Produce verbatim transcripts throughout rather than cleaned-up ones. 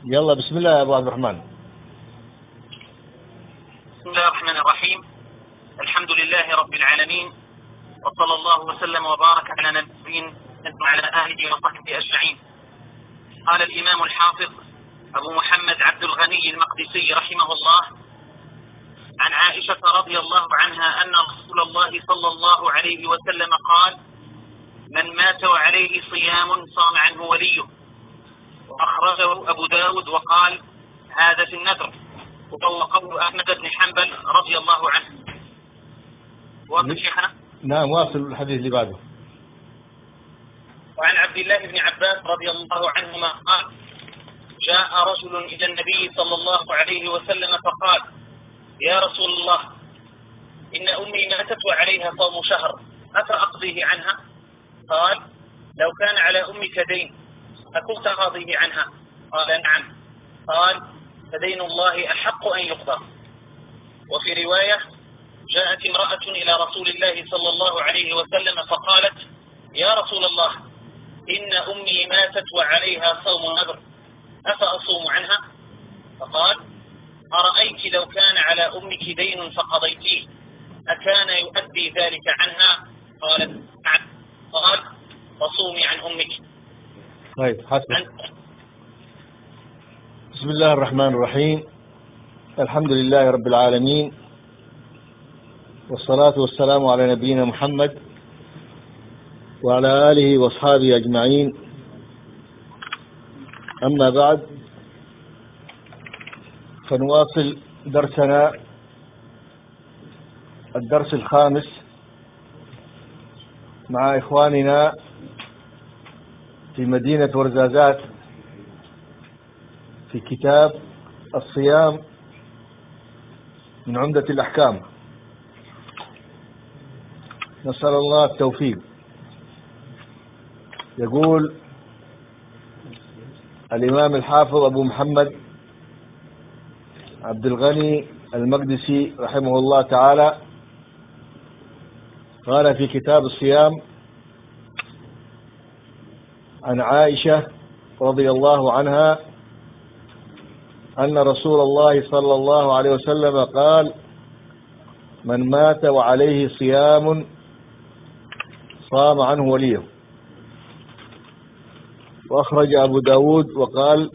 يلا بسم الله يا أبو عبد الرحمن. بسم الله الرحمن الرحيم. الحمد لله رب العالمين، وصلى الله وسلم وبارك على نبينا وعلى آله وصحبه أجمعين. قال الإمام الحافظ أبو محمد عبد الغني المقدسي رحمه الله عن عائشة رضي الله عنها أن رسول الله صلى الله عليه وسلم قال: من مات وعليه صيام صام عنه وليه. وأخرجه أبو داود وقال: هذا في النذر. وطوقه أحمد بن حنبل رضي الله عنه. واصل شيخنا؟ نعم واصل الحديث اللي بعده. وعن عبد الله بن عباس رضي الله عنهما قال: جاء رجل إلى النبي صلى الله عليه وسلم فقال: يا رسول الله، إن أمي ماتت وعليها صوم شهر، أفأقضيه عنها؟ قال: لو كان على أمك دين أكنت قاضيه عنها؟ قال: نعم. قال: فدين الله أحق أن يقضى. وفي رواية: جاءت امرأة إلى رسول الله صلى الله عليه وسلم فقالت: يا رسول الله، إن أمي ماتت وعليها صوم نذر، أفأصوم عنها؟ فقال: أرأيت لو كان على أمك دين فقضيتيه أكان يؤدي ذلك عنها؟ قالت: نعم. قال: فصومي عن أمك. طيب حسن. بسم الله الرحمن الرحيم. الحمد لله رب العالمين، والصلاة والسلام على نبينا محمد وعلى آله وأصحابه أجمعين. أما بعد، فنواصل درسنا الدرس الخامس مع إخواننا في مدينة ورزازات في كتاب الصيام من عمدة الأحكام. نسأل الله التوفيق. يقول الإمام الحافظ أبو محمد عبد الغني المقدسي رحمه الله تعالى، قال في كتاب الصيام عن عائشة رضي الله عنها أن رسول الله صلى الله عليه وسلم قال: من مات وعليه صيام صام عنه وليه. وأخرج أبو داود وقال: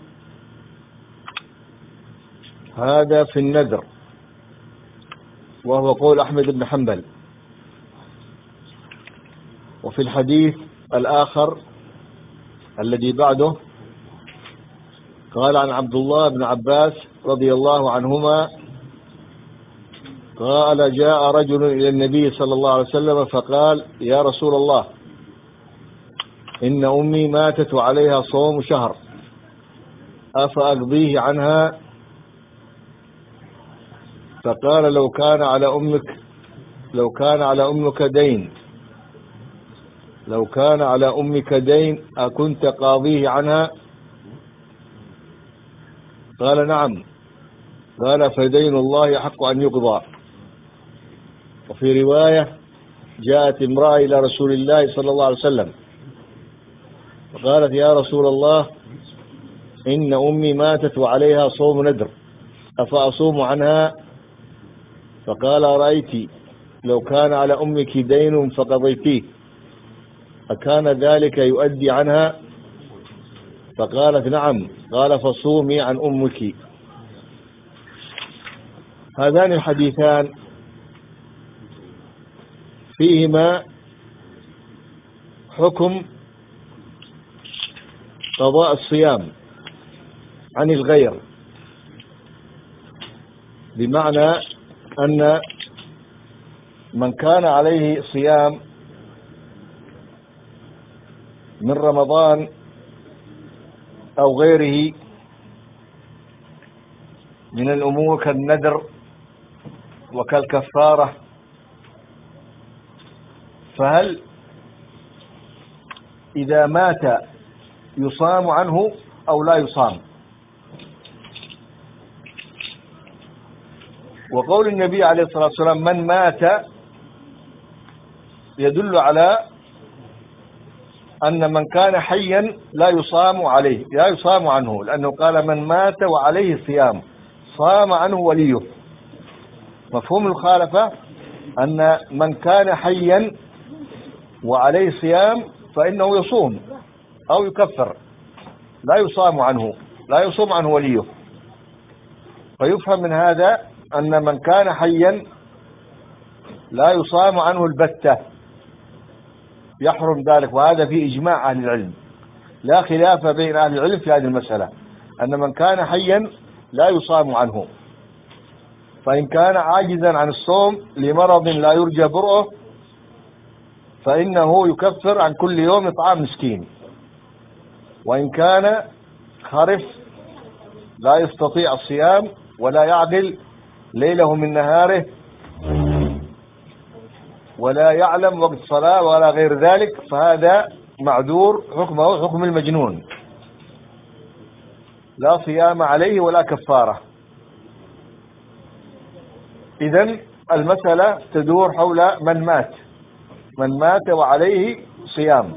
هذا في النذر، وهو قول أحمد بن حنبل. وفي الحديث الآخر الذي بعده قال عن عبد الله بن عباس رضي الله عنهما قال: جاء رجل إلى النبي صلى الله عليه وسلم فقال: يا رسول الله، إن أمي ماتت وعليها صوم شهر، أفأقضيه عنها؟ فقال: لو كان على أمك لو كان على أمك دين لو كان على أمك دين أكنت قاضيه عنها؟ قال: نعم. قال: فدين الله حق أن يقضى. وفي رواية: جاءت امرأة إلى رسول الله صلى الله عليه وسلم فقالت: يا رسول الله، إن أمي ماتت وعليها صوم نذر، أفأصوم عنها؟ فقال: رأيت لو كان على أمك دين فقضيتيه أكان ذلك يؤدي عنها؟ فقالت: نعم. قال: فصومي عن أمك. هذان الحديثان فيهما حكم قضاء الصيام عن الغير، بمعنى أن من كان عليه صيام من رمضان أو غيره من الأمور كالنذر وكالكفارة، فهل إذا مات يصام عنه أو لا يصام؟ وقول النبي عليه الصلاة والسلام: من مات، يدل على أن من كان حيا لا يصام عليه، لا يصام عنه، لأنه قال من مات وعليه صيام صام عنه وليه. مفهوم المخالفة أن من كان حيا وعليه صيام فإنه يصوم أو يكفر، لا يصام عنه، لا يصوم عنه وليه. فيفهم من هذا أن من كان حيا لا يصام عنه البتة، يحرم ذلك. وهذا في إجماع أهل العلم، لا خلاف بين أهل العلم في هذه المسألة، أن من كان حيا لا يصام عنه. فإن كان عاجزا عن الصوم لمرض لا يرجى برؤه فإنه يكفر عن كل يوم إطعام مسكين. وإن كان خرف لا يستطيع الصيام ولا يعدل ليله من نهاره ولا يعلم وقت صلاة ولا غير ذلك، فهذا معذور، حكمه حكم المجنون، لا صيام عليه ولا كفارة. إذن المسألة تدور حول من مات، من مات وعليه صيام.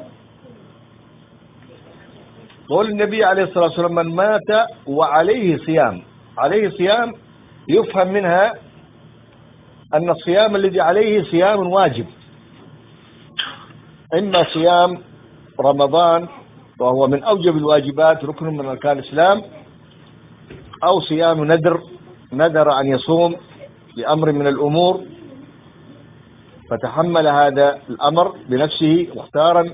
قول النبي عليه الصلاة والسلام من مات وعليه صيام، عليه صيام يفهم منها أن الصيام الذي عليه صيام واجب، إما صيام رمضان وهو من أوجب الواجبات ركن من أركان الإسلام، أو صيام ندر، ندر أن يصوم لأمر من الأمور فتحمل هذا الأمر بنفسه مختارا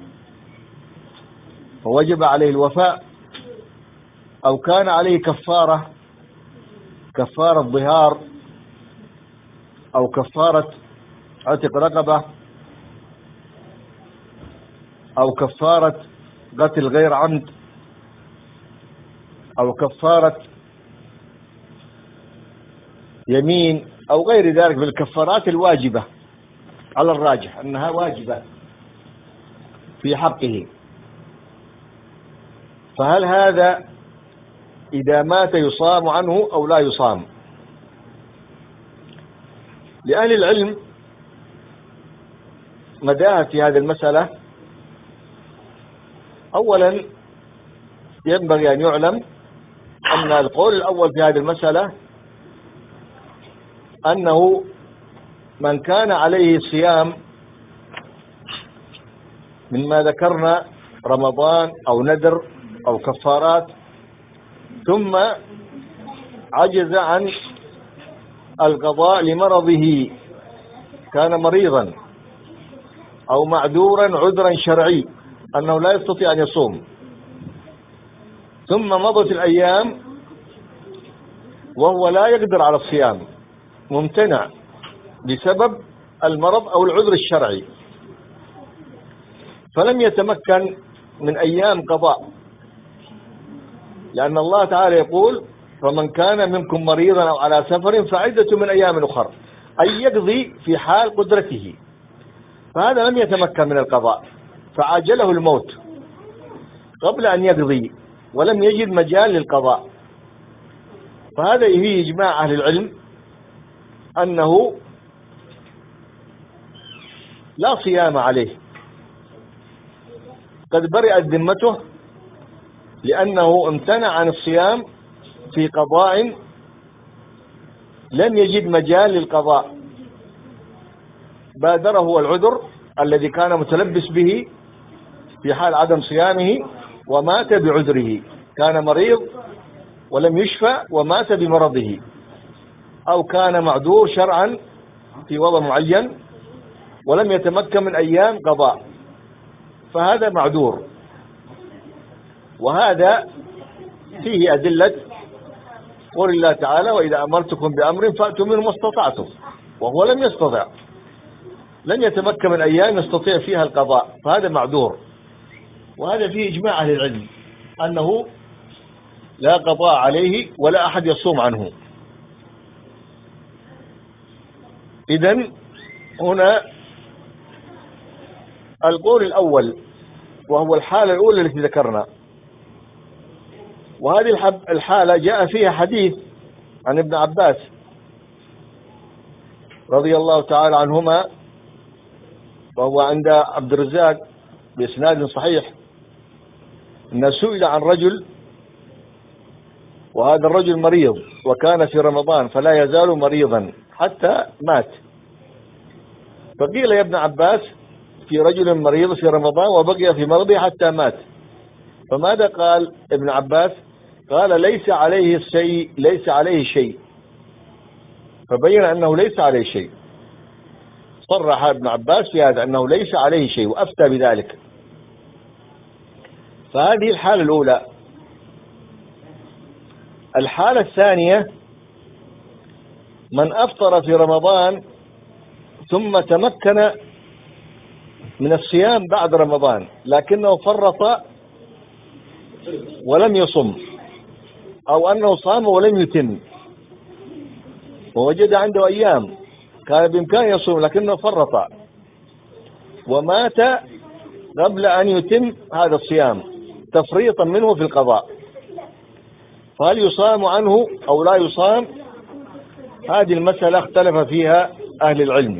فوجب عليه الوفاء، أو كان عليه كفارة، كفارة ظهار أو كفارة عتق رقبة أو كفارة قتل غير عمد أو كفارة يمين أو غير ذلك من الكفارات الواجبة، على الراجح أنها واجبة في حقه. فهل هذا إذا مات يصام عنه أو لا يصام؟ لأهل العلم مذاهب في هذه المسألة. أولا ينبغي أن يعلم أن القول الأول في هذه المسألة أنه من كان عليه صيام مما ذكرنا رمضان أو ندر أو كفارات ثم عجز عن القضاء لمرضه، كان مريضا أو معذورا عذرا شرعي أنه لا يستطيع أن يصوم، ثم مضت الأيام وهو لا يقدر على الصيام، ممتنع بسبب المرض أو العذر الشرعي، فلم يتمكن من أيام قضاء، لأن الله تعالى يقول فمن كان منكم مريضا أو على سفر فعدة من أيام أخرى، أي يقضي في حال قدرته، فهذا لم يتمكن من القضاء فعاجله الموت قبل أن يقضي ولم يجد مجال للقضاء. فهذا فيه إجماع أهل العلم أنه لا صيام عليه، قد برئت ذمته لأنه امتنع عن الصيام في قضاء لم يجد مجال للقضاء، بادره العذر الذي كان متلبس به في حال عدم صيامه ومات بعذره، كان مريض ولم يشفى ومات بمرضه، أو كان معذور شرعا في وضع معين ولم يتمكن من أيام قضاء، فهذا معذور. وهذا فيه أدلة قول الله تعالى وإذا أمرتكم بأمر فأتوا منه ما استطعتم، وهو لم يستطع، لم يتمكن من أيام يستطيع فيها القضاء، فهذا معذور. وهذا فيه إجماع أهل العلم أنه لا قضاء عليه ولا أحد يصوم عنه. إذن هنا القول الأول وهو الحالة الأولى التي ذكرنا، وهذه الحالة جاء فيها حديث عن ابن عباس رضي الله تعالى عنهما، وهو عند عبد الرزاق بإسناد صحيح أن سئل عن رجل، وهذا الرجل مريض وكان في رمضان فلا يزال مريضا حتى مات، فقيل يا ابن عباس في رجل مريض في رمضان وبقي في مرضه حتى مات، فماذا قال ابن عباس؟ قال ليس عليه شيء، ليس عليه شيء، فبين أنه ليس عليه شيء، صرح ابن عباس في هذا أنه ليس عليه شيء وأفتى بذلك. فهذه الحالة الأولى. الحالة الثانية من أفطر في رمضان ثم تمكن من الصيام بعد رمضان لكنه فرط ولم يصم، أو أنه صام ولم يتم، ووجد عنده أيام كان بإمكانه يصوم لكنه فرط ومات قبل أن يتم هذا الصيام تفريطا منه في القضاء، فهل يصام عنه أو لا يصام؟ هذه المسألة اختلف فيها أهل العلم،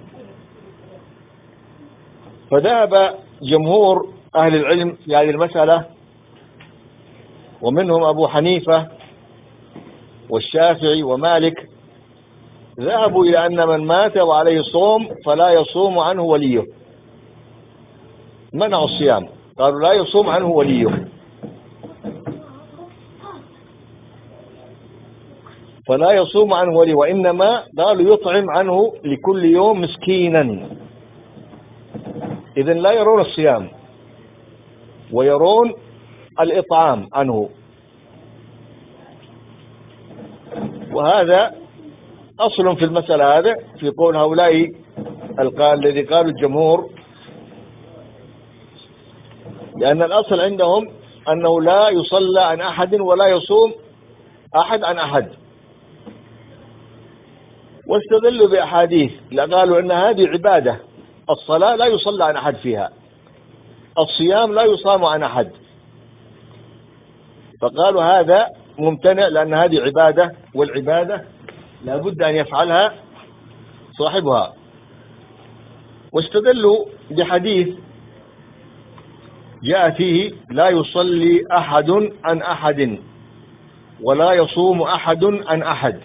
فذهب جمهور أهل العلم في هذه المسألة ومنهم أبو حنيفة والشافعي ومالك، ذهبوا إلى أن من مات وعليه صوم فلا يصوم عنه وليه، منعوا الصيام، قالوا لا يصوم عنه وليه، فلا يصوم عنه وليه، وإنما قالوا يطعم عنه لكل يوم مسكينا. إذن لا يرون الصيام ويرون الإطعام عنه، وهذا أصل في المسألة هذا في قول هؤلاء القال الذي قالوا الجمهور، لأن الأصل عندهم أنه لا يصلى عن أحد ولا يصوم أحد عن أحد، واستدلوا بأحاديث قالوا أن هذه عبادة، الصلاة لا يصلى عن أحد فيها، الصيام لا يصام عن أحد، فقالوا هذا ممتنع لأن هذه عبادة، والعبادة لا بد أن يفعلها صاحبها. واستدلوا بحديث جاء فيه لا يصلي أحد عن أحد ولا يصوم أحد عن أحد،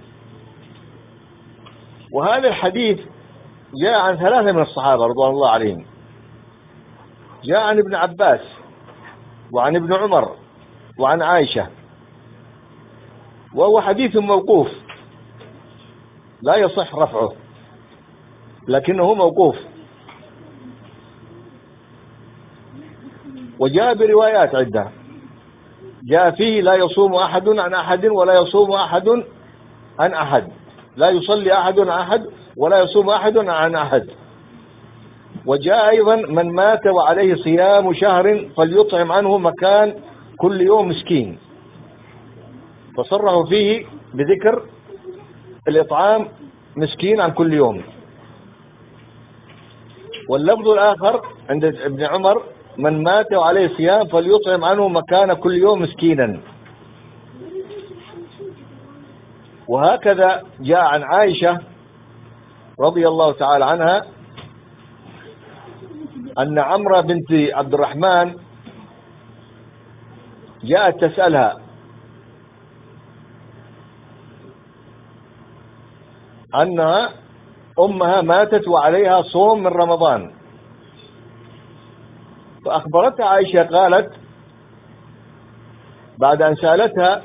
وهذا الحديث جاء عن ثلاثة من الصحابة رضوان الله عليهم، جاء عن ابن عباس وعن ابن عمر وعن عائشة، وهو حديث موقوف لا يصح رفعه لكنه موقوف، وجاء بروايات عدة جاء فيه لا يصوم أحد عن أحد ولا يصوم أحد عن أحد، لا يصلي أحد عن أحد ولا يصوم أحد عن أحد. وجاء أيضا من مات وعليه صيام شهر فليطعم عنه مكان كل يوم مسكين، فصرحوا فيه بذكر الإطعام مسكين عن كل يوم. واللفظ الآخر عند ابن عمر من مات وعليه صيام فليطعم عنه مكان كل يوم مسكينا. وهكذا جاء عن عائشة رضي الله تعالى عنها أن عمرة بنت عبد الرحمن جاءت تسألها أن أمها ماتت وعليها صوم من رمضان، فأخبرتها عائشة قالت بعد أن سألتها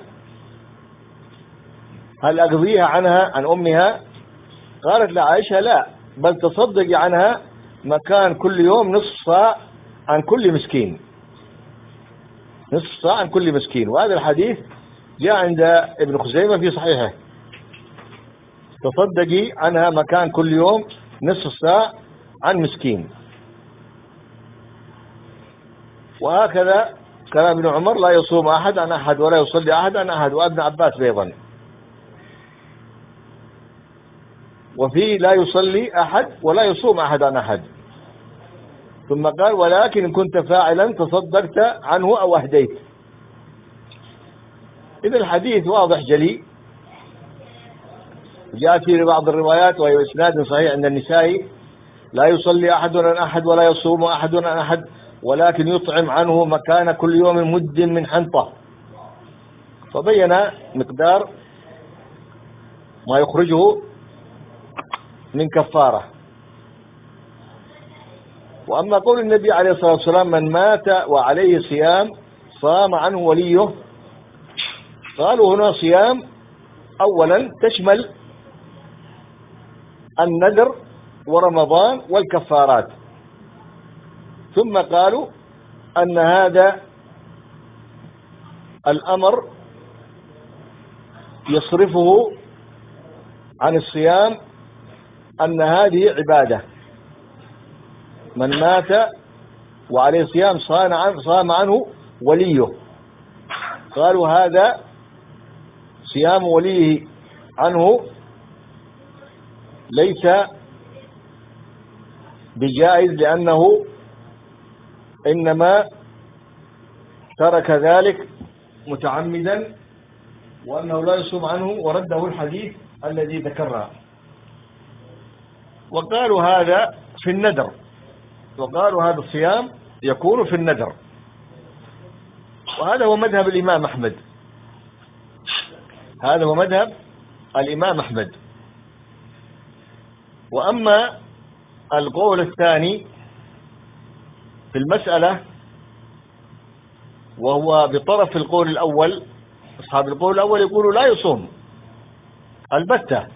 هل أقضيها عنها عن أمها؟ قالت لعائشة لا، بل تصدقي عنها مكان كل يوم نصف صاع عن كل مسكين، نصف صاع عن كل مسكين. وهذا الحديث جاء عند ابن خزيمة في صحيحه، تصدقي عنها مكان كل يوم نصف ساعة عن مسكين. وهكذا كان ابن عمر لا يصوم أحد عن أحد ولا يصلي أحد عن أحد، وابن عباس أيضا. وفيه لا يصلي أحد ولا يصوم أحد عن أحد، ثم قال ولكن إن كنت فاعلا تصدقت عنه أو أهديت. إذا الحديث واضح جلي، جاء في بعض الروايات وهي إسناد صحيح عند النسائي لا يصلي أحد عن أحد ولا يصوم أحد عن أحد ولكن يطعم عنه مكان كل يوم مد من حنطة. فبين مقدار ما يخرجه من كفارة. وأما قول النبي عليه الصلاة والسلام من مات وعليه صيام صام عنه وليه، قالوا هنا صيام أولا تشمل النذر ورمضان والكفارات، ثم قالوا أن هذا الأمر يصرفه عن الصيام، أن هذه عبادة. من مات وعليه صيام صام عنه وليه، قالوا هذا صيام وليه عنه ليس بجائز، لأنه إنما ترك ذلك متعمدا، وأنه لا يصوم عنه، ورده الحديث الذي ذكرنا. وقالوا هذا في النذر، وقالوا هذا الصيام يكون في النذر، وهذا هو مذهب الإمام أحمد. هذا هو مذهب الإمام أحمد. وأما القول الثاني في المسألة، وهو بطرف القول الأول، أصحاب القول الأول يقولوا لا يصوم البتة،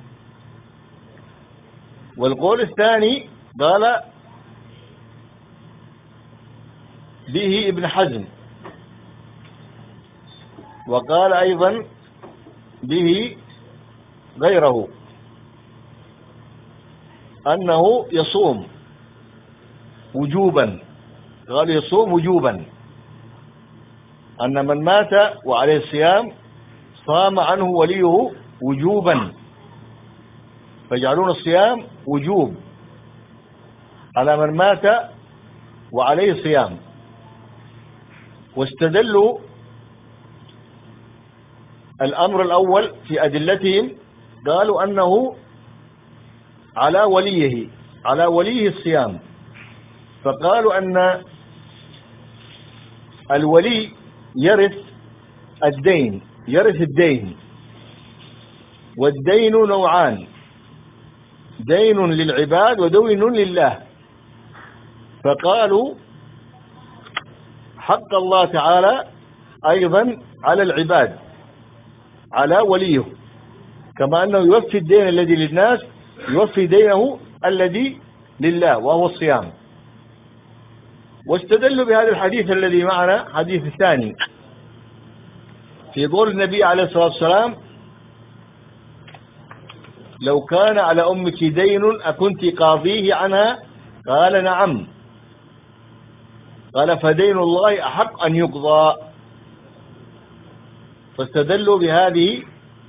والقول الثاني قال به ابن حزم، وقال أيضا به غيره أنه يصوم وجوبا. قال يصوم وجوبا، أن من مات وعليه الصيام صام عنه وليه وجوبا، فيجعلون الصيام وجوب على من مات وعليه صيام. واستدلوا الأمر الأول في أدلتهم، قالوا أنه على وليه، على وليه الصيام. فقالوا أن الولي يرث الدين، يرث الدين، والدين نوعان، دين للعباد ودين لله. فقالوا حق الله تعالى أيضا على العباد، على وليه، كما أنه يوفي الدين الذي للناس يوفي دينه الذي لله وهو الصيام. واستدلوا بهذا الحديث الذي معنا، حديث الثاني في قول النبي عليه الصلاة والسلام لو كان على أمك دين أكنت قاضيه عنها؟ قال نعم. قال فدين الله أحق أن يقضى. فاستدلوا بهذه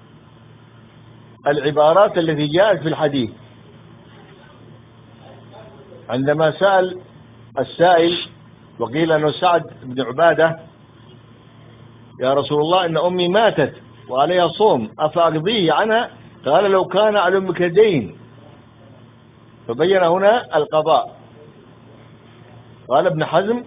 العبارات التي جاءت في الحديث. عندما سأل السائل وقيل أنه سعد بن عبادة يا رسول الله إن أمي ماتت وعليها صوم أفأقضيه عنها؟ قال لو كان على أمك دين. فبين هنا القضاء. قال ابن حزم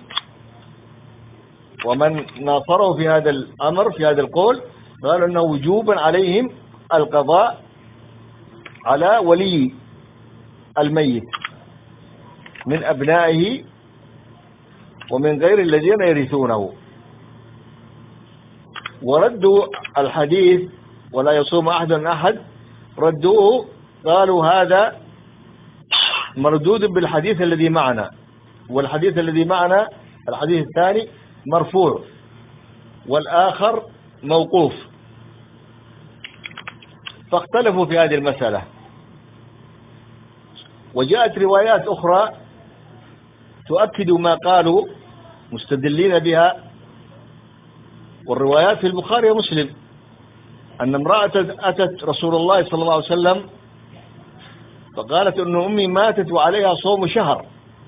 ومن ناصره في هذا الأمر في هذا القول قال أنه وجوبا عليهم القضاء على ولي الميت من أبنائه ومن غير الذين يرثونه. وردوا الحديث ولا يصوم أحد أحد، ردوه قالوا هذا مردود بالحديث الذي معنا، والحديث الذي معنا الحديث الثاني مرفوع والآخر موقوف. فاختلفوا في هذه المسألة. وجاءت روايات أخرى تؤكد ما قالوا مستدلين بها، والروايات في البخاري ومسلم أن امرأة أتت رسول الله صلى الله عليه وسلم فقالت أن أمي ماتت وعليها صوم شهر.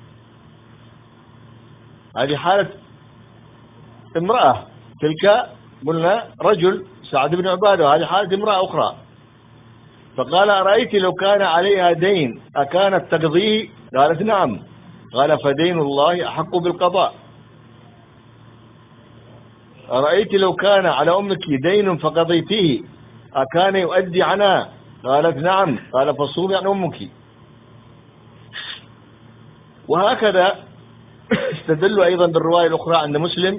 هذه حالة امرأة، تلك قلنا رجل سعد بن عبادة، وهذه حالة امرأة أخرى. فقال أرأيت لو كان عليها دين أكانت تقضيه؟ قالت نعم. قال فدين الله أحق بالقضاء. أرأيت لو كان على أمك دين فقضيته أكان يؤدي عنها؟ قالت نعم. قال فصومي عن أمك. وهكذا استدلوا أيضا بالرواية الأخرى عند مسلم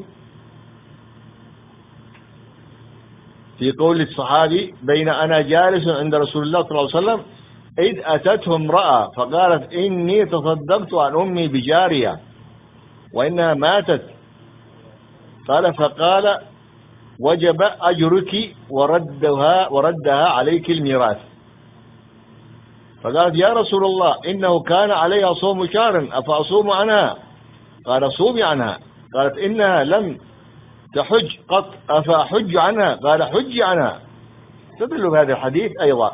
في قول الصحابي: بين أنا جالس عند رسول الله صلى الله عليه وسلم إذ أتته امرأة فقالت إني تصدقت عن أمي بجارية وإنها ماتت. قال فقال: وجب أجرك وردها وردها عليك الميراث. فقالت: يا رسول الله إنه كان عليها صوم شهر أفأصوم عنها؟ قال: صومي عنها. قالت: إنها لم تحج قط أفأحج عنها؟ قال: حجي عنها. تدل بهذا الحديث أيضا.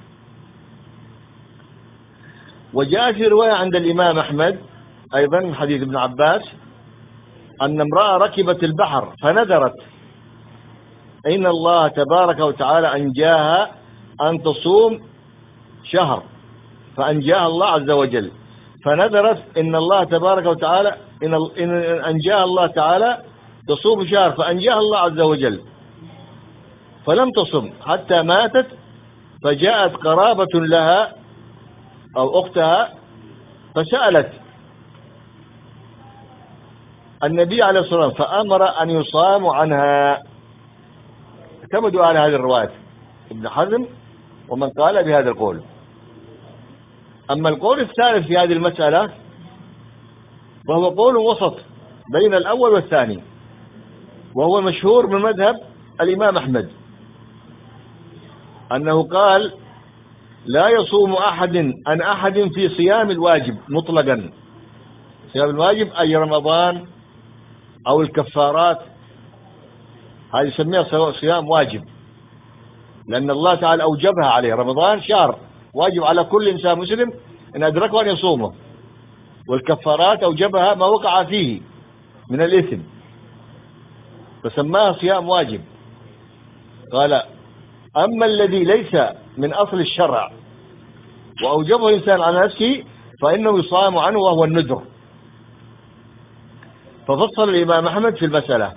وجاء في رواية عند الإمام أحمد أيضا من حديث ابن عباس أن امرأة ركبت البحر فنذرت إن الله تبارك وتعالى أنجاها أن تصوم شهر، فأنجاها الله عز وجل. فنذرت إن الله تبارك وتعالى إن أنجاها الله تعالى تصوم شهر، فأنجاها الله عز وجل، فلم تصم حتى ماتت. فجاءت قرابة لها أو أختها فسألت النبي عليه الصلاة والسلام فأمر أن يصام عنها. اعتمدوا على هذه الرواية ابن حزم ومن قال بهذا القول. أما القول الثالث في هذه المسألة وهو قول وسط بين الأول والثاني، وهو مشهور من مذهب الإمام أحمد، أنه قال: لا يصوم أحد عن أحد في صيام الواجب مطلقا. صيام الواجب أي رمضان أو الكفارات، هذه يسميها صيام واجب، لأن الله تعالى أوجبها عليه. رمضان شهر واجب على كل إنسان مسلم إن أدركه أن يصومه، والكفارات أوجبها ما وقع فيه من الإثم، فسماها صيام واجب. قال: أما الذي ليس من أصل الشرع وأوجبه الإنسان على نفسه فإنه يصام عنه وهو النذر. ففصل الإمام أحمد في المسألة،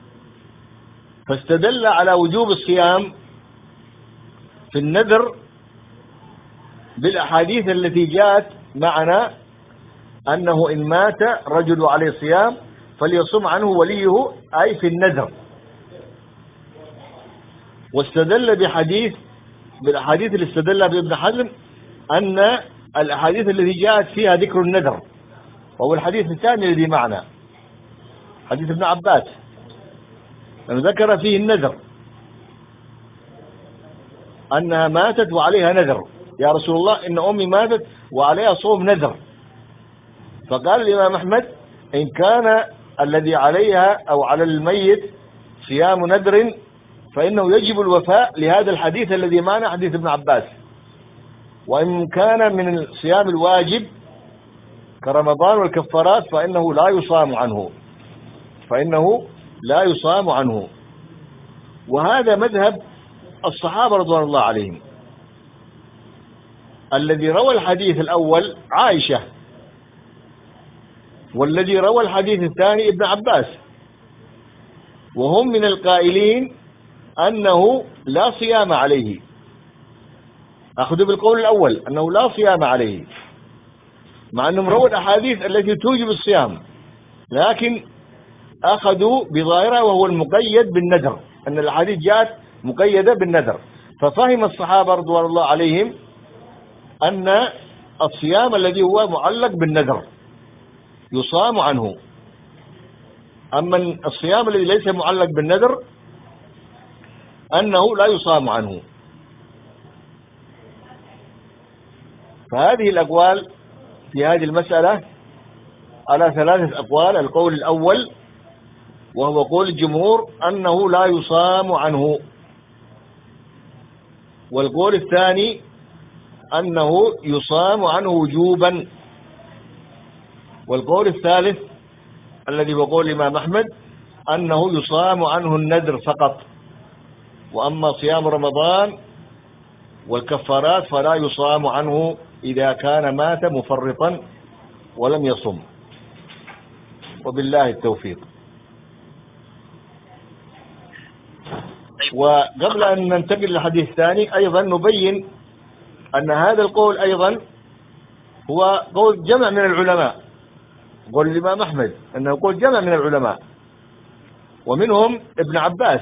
فاستدل على وجوب الصيام في النذر بالأحاديث التي جاءت معنا أنه إن مات رجل عليه صيام فليصم عنه وليه، أي في النذر. واستدل بحديث بالأحاديث اللي استدل بها ابن حزم أن الأحاديث التي جاءت فيها ذكر النذر، وهو الحديث الثاني الذي معنا حديث ابن عباس أنه ذكر فيه النذر، أنها ماتت وعليها نذر: يا رسول الله إن أمي ماتت وعليها صوم نذر. فقال الإمام أحمد: إن كان الذي عليها أو على الميت صيام نذر فإنه يجب الوفاء لهذا الحديث الذي معنا حديث ابن عباس. وإن كان من الصيام الواجب كرمضان والكفارات فإنه لا يصام عنه فإنه لا يصام عنه. وهذا مذهب الصحابة رضوان الله عليهم. الذي روى الحديث الأول عائشة، والذي روى الحديث الثاني ابن عباس، وهم من القائلين أنه لا صيام عليه. أخذوا بالقول الأول أنه لا صيام عليه، مع أنهم رووا الأحاديث التي توجب الصيام، لكن أخذوا بظاهرها وهو المقيد بالنذر، أن الأحاديث جاءت مقيدة بالنذر. ففهم الصحابة رضوان الله عليهم أن الصيام الذي هو معلق بالنذر يصام عنه، أما الصيام الذي ليس معلق بالنذر أنه لا يصام عنه. فهذه الأقوال في هذه المسألة على ثلاثة أقوال. القول الأول وهو قول الجمهور أنه لا يصام عنه، والقول الثاني أنه يصام عنه وجوبا، والقول الثالث الذي هو قول الإمام أحمد أنه يصام عنه النذر فقط، وأما صيام رمضان والكفارات فلا يصام عنه إذا كان مات مفرطا ولم يصم. وبالله التوفيق. وقبل أن ننتقل للحديث الثاني أيضا نبين أن هذا القول أيضا هو قول جمع من العلماء، قول الإمام أحمد أنه قول جمع من العلماء، ومنهم ابن عباس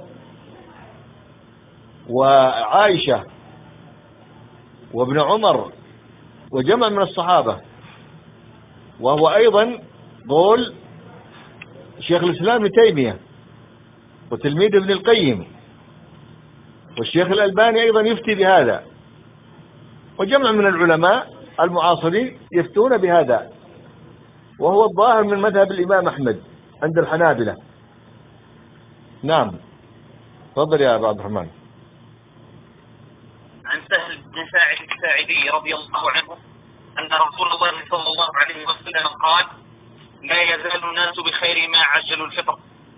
وعائشة وابن عمر وجمع من الصحابة، وهو أيضا قول شيخ الإسلام ابن تيمية وتلميذ ابن القيم، والشيخ الألباني أيضا يفتي بهذا، وجمع من العلماء المعاصرين يفتون بهذا، وهو الظاهر من مذهب الإمام أحمد عند الحنابلة. نعم، تفضل يا أبو عبد الرحمن. عن سهل بن ساعد الساعدي رضي الله عنه أن رسول الله صلى الله عليه وسلم قال: لا يزال الناس بخير ما عجلوا الفطر.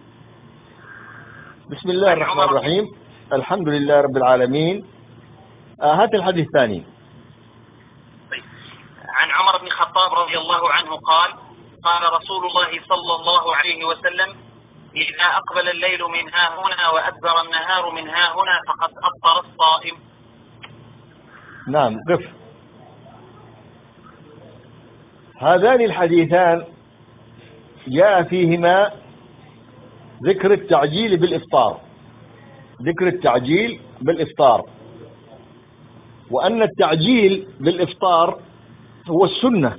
بسم الله الرحمن الرحيم، الحمد لله رب العالمين. آه هات الحديث الثاني. طيب. عن عمر بن الخطاب رضي الله عنه قال: قال رسول الله صلى الله عليه وسلم: إذا أقبل الليل من ها هنا وأدبر النهار من ها هنا فقد أفطر الصائم. نعم، قف. هذان الحديثان جاء فيهما ذكر التعجيل بالإفطار، ذكر التعجيل بالإفطار، وأن التعجيل بالإفطار هو السنة.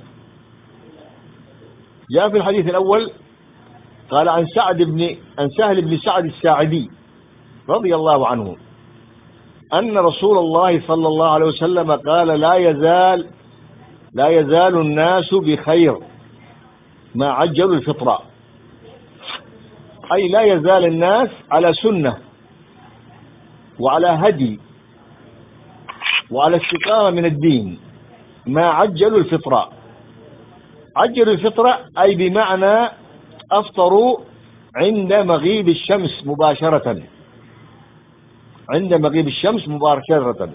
جاء في الحديث الأول قال عن سعد بن عن سهل بن سعد الساعدي رضي الله عنه أن رسول الله صلى الله عليه وسلم قال: لا يزال لا يزال الناس بخير ما عجلوا الفطر، أي لا يزال الناس على سنة وعلى هدي وعلى استقامة من الدين ما عجلوا الفطر. عجلوا الفطر أي بمعنى أفطروا عند مغيب الشمس مباشرة، عند مغيب الشمس مباشرة.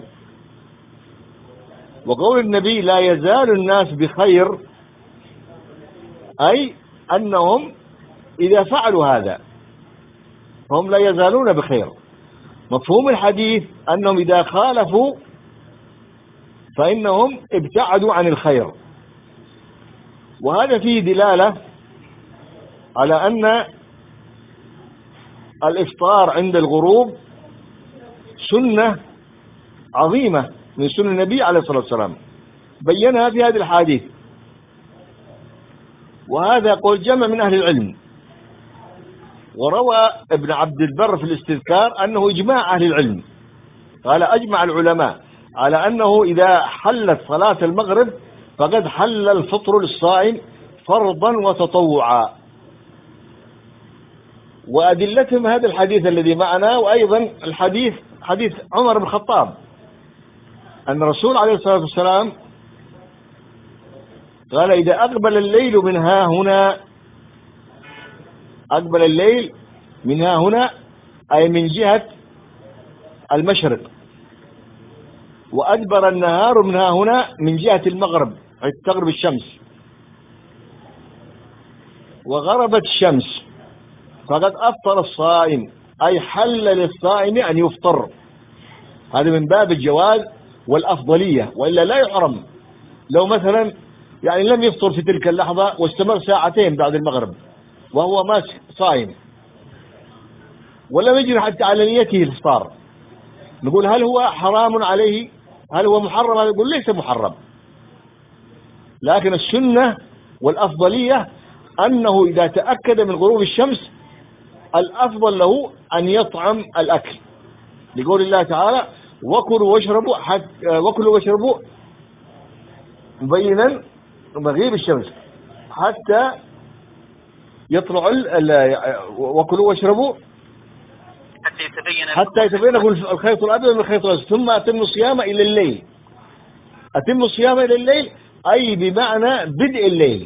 وقول النبي لا يزال الناس بخير أي أنهم إذا فعلوا هذا فهم لا يزالون بخير. مفهوم الحديث أنهم إذا خالفوا فإنهم ابتعدوا عن الخير، وهذا فيه دلالة على أن الإفطار عند الغروب سنة عظيمة من سنن النبي عليه الصلاة والسلام، بينها في هذه الحديث. وهذا قول جمع من أهل العلم. وروى ابن عبد البر في الاستذكار أنه إجماع أهل العلم، قال: أجمع العلماء على أنه إذا حلت صلاة المغرب فقد حل الفطر للصائم فرضا وتطوعا. وأدلتهم هذا الحديث الذي معنا، وأيضا الحديث حديث عمر بن الخطاب أن الرسول عليه الصلاة والسلام قال: إذا أقبل الليل من ها هنا، أقبل الليل من ها هنا أي من جهة المشرق، وأدبر النهار من ها هنا من جهة المغرب حيث تغرب الشمس، وغربت الشمس فقد أفطر الصائم، أي حل للصائم أن يفطر. هذا من باب الجواز والأفضلية، وإلا لا يحرم لو مثلا يعني لم يفطر في تلك اللحظة واستمر ساعتين بعد المغرب وهو ماسك صائم ولم يجري حتى على نيته الإفطار، نقول هل هو حرام عليه؟ هل هو محرم؟ نقول ليس محرم، لكن السنة والأفضلية أنه إذا تأكد من غروب الشمس الأفضل له أن يطعم الأكل، لقول الله تعالى: وكلوا واشربوا حتى وكلوا واشربوا مبينا مغيب الشمس حتى يطلع وكلوا واشربوا حتى يتبين حتى يتبين الخيط الأبيض من الخيط الأسود ثم أتموا الصيام إلى الليل. أتموا الصيام إلى الليل أي بمعنى بدء الليل،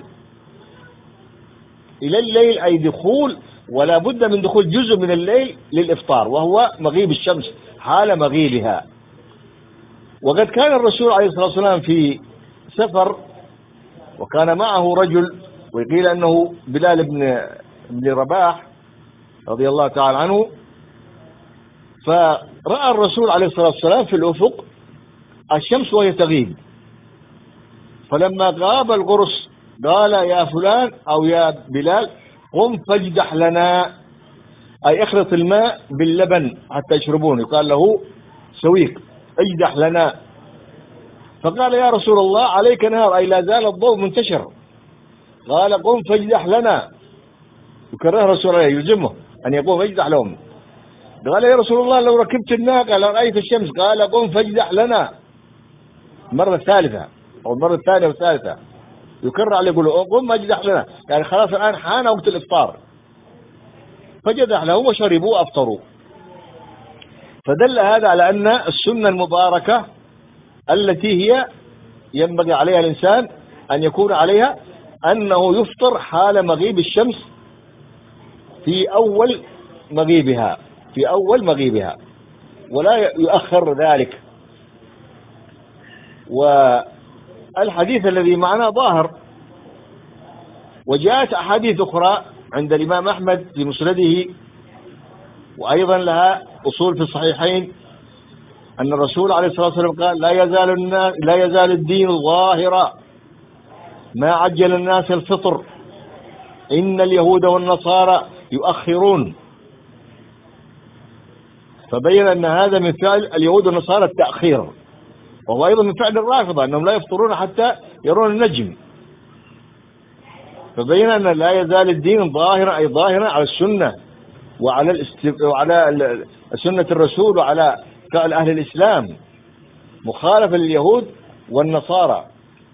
إلى الليل أي دخول، ولا بد من دخول جزء من الليل للإفطار وهو مغيب الشمس حال مغيبها. وقد كان الرسول عليه الصلاة والسلام في سفر وكان معه رجل، ويقيل أنه بلال بن بن رباح رضي الله تعالى عنه، فرأى الرسول عليه الصلاة والسلام في الأفق الشمس وهي تغيب، فلما غاب القرص قال يا فلان أو يا بلال قم فاجدح لنا، أي اخلط الماء باللبن حتى يشربون، يقال له سويق، اجدح لنا. فقال يا رسول الله عليك نار، أي لا زال الضوء منتشر. قال قم فاجدح لنا، يكرر رسول الله يلزمه أن يقوم يجدح لهم. قال يا رسول الله لو ركبت الناقة لرأيت الشمس، قال قم فاجدح لنا المرة الثالثة أو المرة الثانية والثالثة، يكرر عليه يقول قم اجدح لنا، يعني خلاص الآن حان وقت الإفطار، فجدح لهم وشربوا أفطروا. فدل هذا على أن السنة المباركة التي هي ينبغي عليها الإنسان أن يكون عليها أنه يفطر حال مغيب الشمس في أول مغيبها في أول مغيبها ولا يؤخر ذلك. والحديث الذي معنا ظاهر، وجاءت أحاديث أخرى عند الإمام أحمد في مسنده وأيضا لها أصول في الصحيحين أن الرسول عليه الصلاة والسلام قال لا يزال الناس لا يزال الدين ظاهرا ما عجل الناس الفطر، إن اليهود والنصارى يؤخرون. فبين أن هذا من فعل اليهود والنصارى التأخير، وهو أيضا من فعل الرافضة أنهم لا يفطرون حتى يرون النجم. فبين أن لا يزال الدين ظاهرا، أي ظاهرا على السنة وعلى الاست... وعلى سنة الرسول وعلى فعل أهل الإسلام، مخالفة لليهود والنصارى.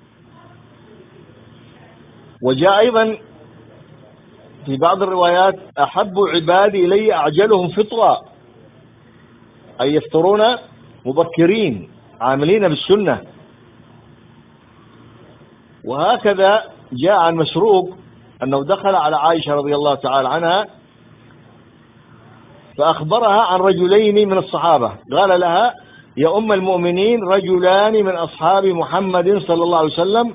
وجاء أيضا في بعض الروايات أحب عبادي إلي أعجلهم فطرا، أي يفطرون مبكرين عاملين بالسنة. وهكذا جاء عن مسروق أنه دخل على عائشة رضي الله تعالى عنها فأخبرها عن رجلين من الصحابة، قال لها يا أم المؤمنين رجلان من أصحاب محمد صلى الله عليه وسلم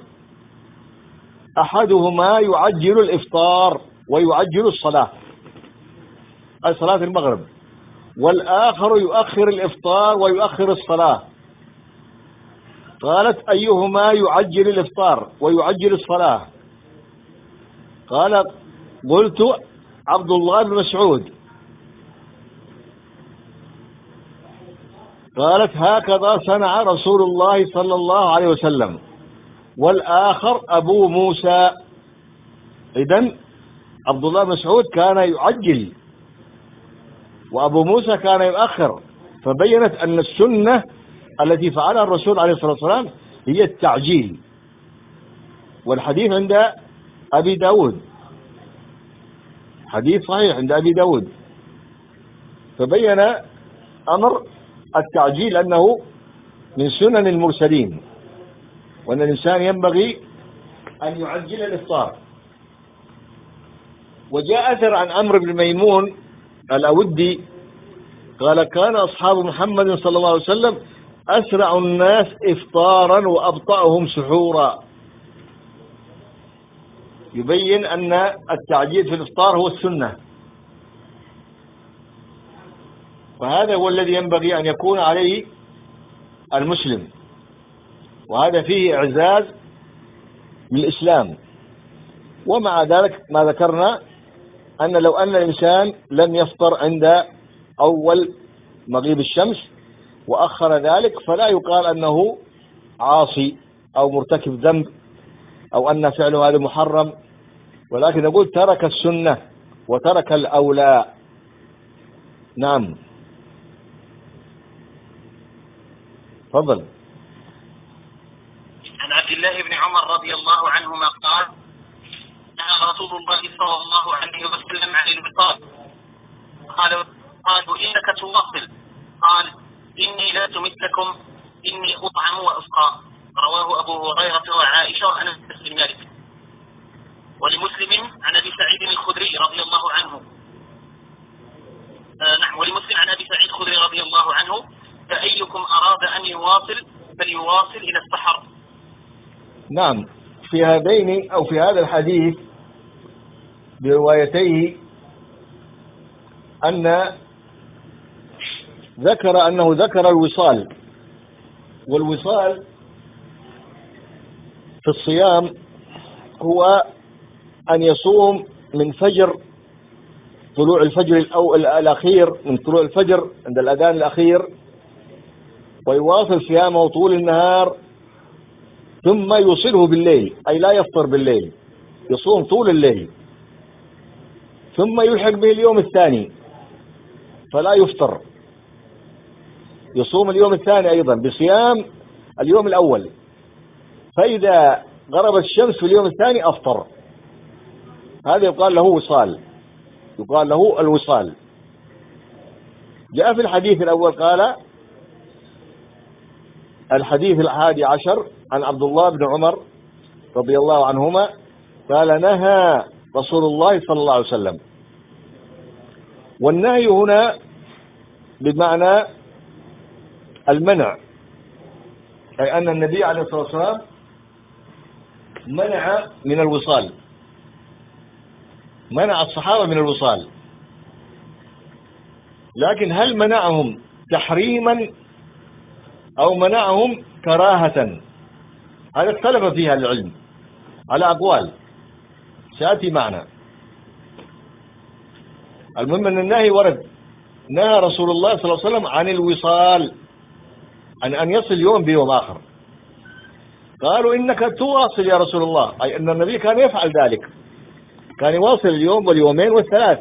أحدهما يعجل الإفطار ويعجل الصلاة، أي صلاة المغرب، والآخر يؤخر الإفطار ويؤخر الصلاة. قالت أيهما يعجل الإفطار ويعجل الصلاة؟ قال قلت عبد الله بن مسعود. قالت هكذا صنع رسول الله صلى الله عليه وسلم، والآخر أبو موسى. إذن عبد الله بن مسعود كان يعجل وأبو موسى كان يؤخر، فبينت أن السنة التي فعلها الرسول عليه الصلاة والسلام هي التعجيل. والحديث عند أبي داود حديث صحيح عند أبي داود، فبين أمر التعجيل أنه من سنن المرسلين، وأن الإنسان ينبغي أن يعجل الإفطار. وجاء أثر عن عمرو بن ميمون الأودي قال كان أصحاب محمد صلى الله عليه وسلم أسرع الناس إفطارا وأبطأهم سحورا، يبين أن التعجيل في الإفطار هو السنة، وهذا هو الذي ينبغي أن يكون عليه المسلم، وهذا فيه إعزاز للإسلام. ومع ذلك ما ذكرنا أن لو أن الإنسان لم يفطر عند أول مغيب الشمس وأخر ذلك فلا يقال أنه عاصي أو مرتكب ذنب أو أن فعله هذا محرم، ولكن نقول ترك السنة وترك الأولى. نعم تفضل. عن عبد الله بن عمر رضي الله عنهما قال نهى رسول الله صلى الله عليه وسلم عن الوصال، قالوا قالوا إنك تواصل، قال إني لا تمسكم إني أطعم وأسقى. رواه أبو هريرة وعائشة وأنس بن مالك. ولمسلم عن أبي سعيد الخدري رضي الله عنه آه نحن ولمسلم عن أبي سعيد الخدري رضي الله عنه فأيكم أراد أن يواصل فليواصل إلى السحر. نعم، في هذين أو في هذا الحديث بروايتيه أن ذكر أنه ذكر الوصال. والوصال في الصيام هو أن يصوم من فجر طلوع الفجر الأو الأخير، من طلوع الفجر عند الأذان الأخير، ويواصل صيامه طول النهار، ثم يوصله بالليل، أي لا يفطر بالليل، يصوم طول الليل، ثم يلحق به اليوم الثاني فلا يفطر، يصوم اليوم الثاني أيضا بصيام اليوم الأول، فإذا غربت الشمس في اليوم الثاني أفطر. هذا يقال له وصال، يقال له الوصال. جاء في الحديث الأول قال الحديث الحادي عشر عن عبد الله بن عمر رضي الله عنهما قال نهى رسول الله صلى الله عليه وسلم. والنهي هنا بمعنى المنع، أي أن النبي عليه الصلاة والسلام منع من الوصال، منع الصحابة من الوصال. لكن هل منعهم تحريما أو منعهم كراهة؟ هذا اختلف فيها العلم على أقوال سيأتي معنا. المهم أن النهي ورد، نهى رسول الله صلى الله عليه وسلم عن الوصال، عن أن يصل يوم بيوم آخر. قالوا إنك تواصل يا رسول الله، أي أن النبي كان يفعل ذلك، كان يواصل اليوم واليومين والثلاث،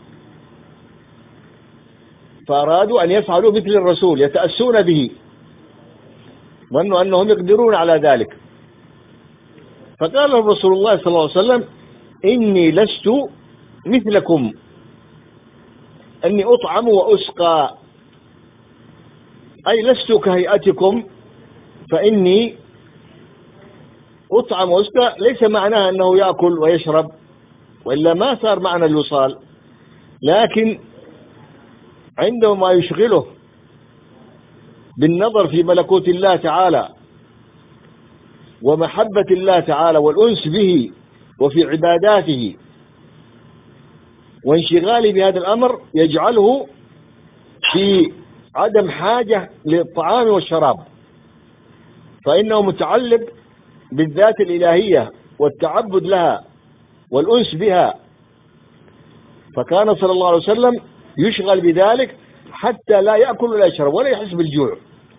فأرادوا أن يفعلوا مثل الرسول، يتأسون به، ظنوا أنهم يقدرون على ذلك. فقال رسول الله صلى الله عليه وسلم إني لست مثلكم، أني أطعم وأسقى، أي لست كهيئتكم، فإني أطعم وأسقى ليس معناه أنه يأكل ويشرب، وإلا ما صار معنى الوصال، لكن عنده ما يشغله بالنظر في ملكوت الله تعالى ومحبة الله تعالى والأنس به وفي عباداته، وانشغاله بهذا الأمر يجعله في عدم حاجة للطعام والشراب، فإنه متعلق بالذات الإلهية والتعبد لها والأنس بها. فكان صلى الله عليه وسلم يشغل بذلك حتى لا يأكل ولا يشرب ولا يحس بالجوع.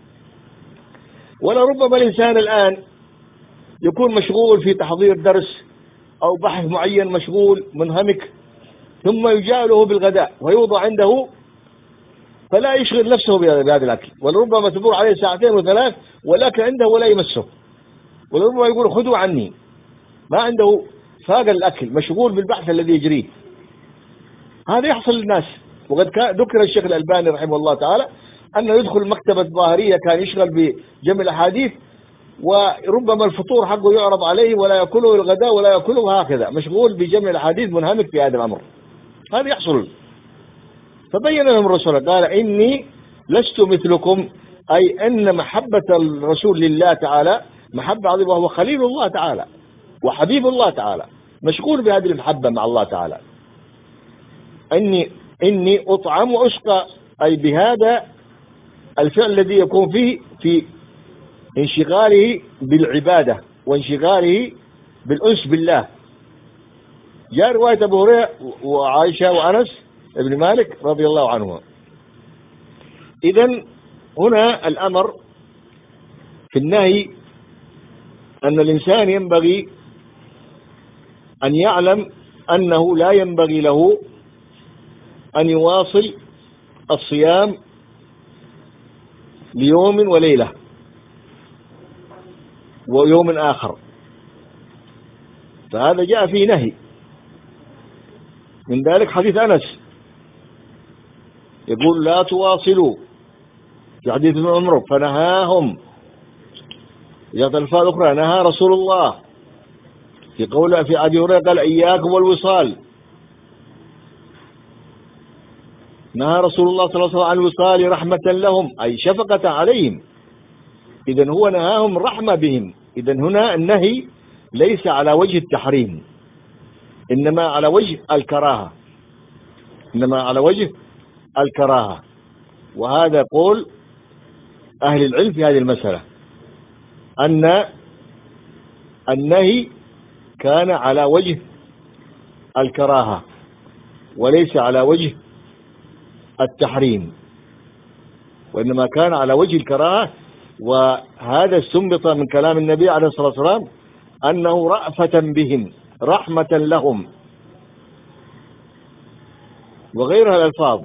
ولربما الإنسان الآن يكون مشغول في تحضير درس أو بحث معين، مشغول منهمك، ثم يجاء له بالغداء ويوضع عنده، فلا يشغل نفسه بهذا الأكل، ولربما تمر عليه ساعتين وثلاث والأكل عنده ولا يمسه، ولربما يقول خذوا عني، ما عنده فاق الأكل، مشغول بالبحث الذي يجريه. هذا يحصل للناس. وقد ذكر الشيخ الألباني رحمه الله تعالى أنه يدخل مكتبة ظاهرية كان يشغل بجمع الأحاديث، وربما الفطور حقه يعرض عليه ولا يأكله، الغداء ولا يأكله، هكذا مشغول بجمع الأحاديث، منهمك في هذا الأمر. هذا يحصل. فبين لهم الرسول قال إني لست مثلكم، أي أن محبة الرسول لله تعالى محبة عظيمة، وهو خليل الله تعالى وحبيب الله تعالى، مشغول بهذه المحبة مع الله تعالى. إني إني أطعم وأسقى، أي بهذا الفعل الذي يكون فيه في انشغاله بالعبادة وانشغاله بالأنس بالله. جاء رواية أبو هريرة وعائشة وأنس ابن مالك رضي الله عنهما. إذن هنا الأمر في النهي أن الإنسان ينبغي أن يعلم أنه لا ينبغي له أن يواصل الصيام ليوم وليلة ويوم آخر، فهذا جاء فيه نهي. من ذلك حديث أنس يقول لا تواصلوا، في حديث ابن عمر فنهاهم. جاءت الألفاظ أخرى نهى رسول الله في قوله في أبي هريرة قال إياكم والوصال، نهى رسول الله صلى الله عليه وسلم عن الوصال رحمة لهم، أي شفقة عليهم. إذن هو نهاهم رحمة بهم. إذن هنا النهي ليس على وجه التحريم، إنما على وجه الكراهة، إنما على وجه الكراهة. وهذا قول أهل العلم في هذه المسألة، أن النهي كان على وجه الكراهة وليس على وجه التحريم، وإنما كان على وجه الكراهة. وهذا استنبط من كلام النبي عليه الصلاة والسلام أنه رأفة بهم، رحمة لهم، وغيرها الألفاظ: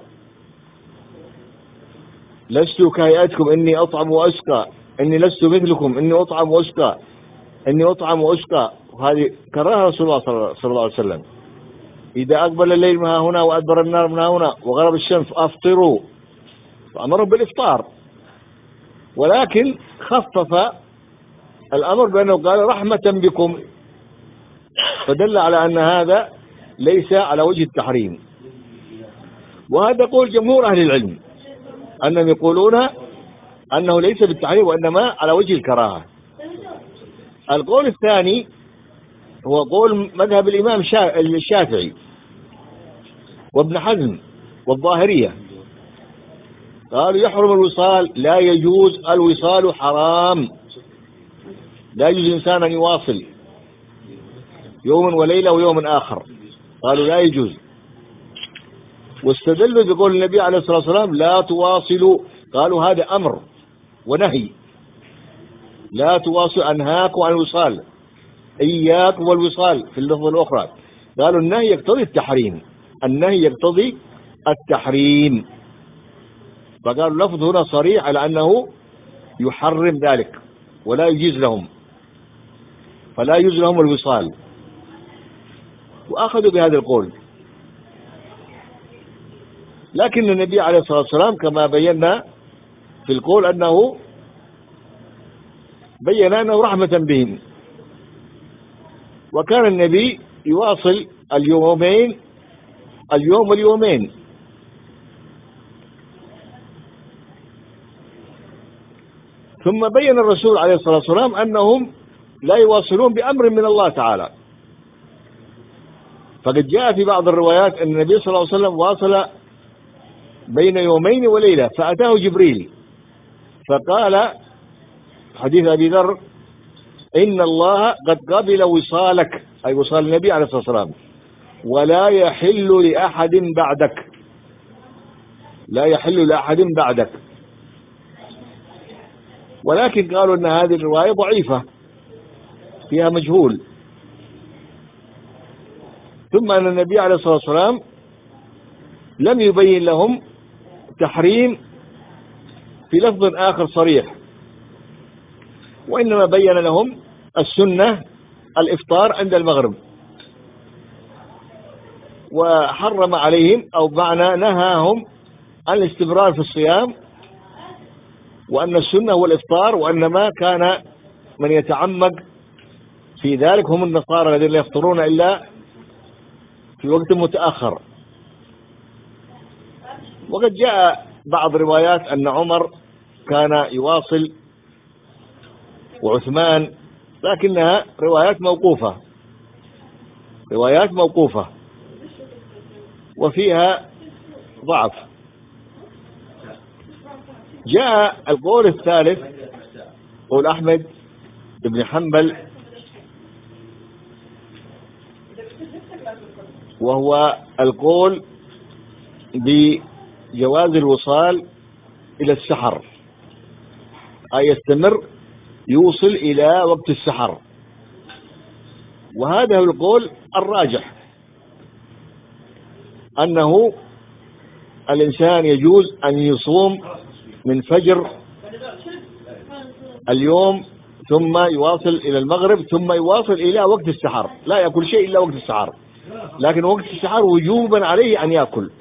لست كهيئتكم إني أطعم وأسقى، إني لست مثلكم إني أطعم وأسقى، إني أطعم وأسقى. وهذه كرهها رسول الله صلى الله عليه وسلم. إذا أقبل الليل من هنا وأدبر النار من هنا وغرب الشمس أفطروا، فأمرهم بالإفطار، ولكن خفف الأمر بأنه قال رحمة بكم، فدل على أن هذا ليس على وجه التحريم. وهذا قول جمهور أهل العلم، أنهم يقولون أنه ليس بالتحريم وإنما على وجه الكراهة. القول الثاني هو قول مذهب الإمام الشافعي وابن حزم والظاهرية، قالوا يحرم الوصال، لا يجوز الوصال، حرام، لا يجوز إنسان أن يواصل يوم وليلة ويوم آخر، قالوا لا يجوز. واستدلوا بقول النبي عليه الصلاة والسلام لا تواصلوا، قالوا هذا أمر ونهي، لا تواصلوا، أنهاكم عن الوصال، إياكم والوصال في اللفظة الأخرى. قالوا النهي يقتضي التحريم، النهي يقتضي التحريم، فقالوا اللفظ هنا صريح على أنه يحرم ذلك ولا يجيز لهم، فلا يجوز لهم الوصال، وأخذوا بهذا القول. لكن النبي عليه الصلاة والسلام كما بينا في القول أنه بين أنه رحمة بهم، وكان النبي يواصل اليومين اليوم واليومين. ثم بين الرسول عليه الصلاة والسلام أنهم لا يواصلون بأمر من الله تعالى، فقد جاء في بعض الروايات أن النبي صلى الله عليه وسلم واصل بين يومين وليلة، فأتاه جبريل فقال حديث أبي ذر: إن الله قد قبل وصالك، أي وصال النبي عليه الصلاة والسلام، ولا يحل لأحد بعدك، لا يحل لأحد بعدك. ولكن قالوا أن هذه الرواية ضعيفة فيها مجهول. ثم أن النبي عليه الصلاة والسلام لم يبين لهم تحريم في لفظ آخر صريح، وإنما بين لهم السنة الإفطار عند المغرب، وحرم عليهم أو معنى نهاهم عن الاستمرار في الصيام، وأن السنة هو الإفطار، وأنما كان من يتعمق في ذلك هم النصارى الذين لا يفطرون إلا في وقت متأخر. وقد جاء بعض روايات أن عمر كان يواصل وعثمان، لكنها روايات موقوفة روايات موقوفة وفيها ضعف. جاء القول الثالث قول أحمد بن حنبل، وهو القول بجواز الوصال إلى السحر، أي يستمر يوصل إلى وقت السحر، وهذا هو القول الراجح، أنه الإنسان يجوز أن يصوم من فجر اليوم ثم يواصل إلى المغرب ثم يواصل إلى وقت السحر، لا يأكل شيء إلا وقت السحر، لكن وقت السحر وجوبا عليه أن يأكل.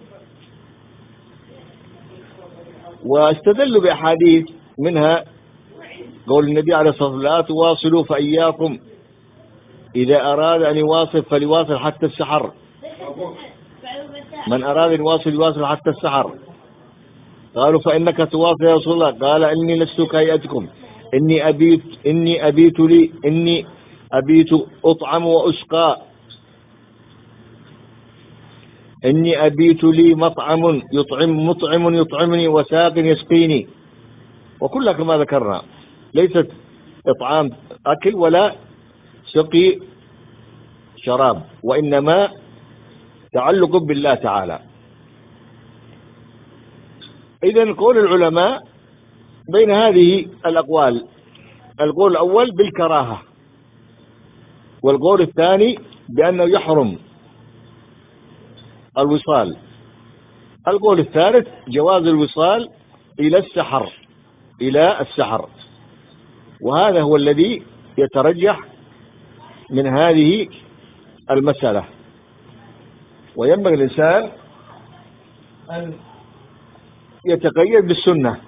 واستدلوا بأحاديث منها قول النبي عليه الصلاة والسلام: لا تواصلوا فإياكم، إذا أراد أن يواصل فليواصل حتى السحر، من أراد أن يواصل يواصل حتى السحر. قالوا: فإنك تواصل يا رسول الله؟ قال: إني لست كهيئتكم، إني أبيت إني أبيت لي إني أبيت أطعم وأسقى. إني أبيت لي مطعم يطعم مطعم يطعمني وساق يسقيني، وكلها كما ذكرنا ليست إطعام أكل ولا سقي شراب، وإنما تعلق بالله تعالى. إذن قول العلماء بين هذه الأقوال، القول الأول بالكراهة، والقول الثاني بأنه يحرم الوصال، القول الثالث جواز الوصال إلى السحر إلى السحر وهذا هو الذي يترجح من هذه المسألة. وينبغي الإنسان أن يتقيد بالسنة،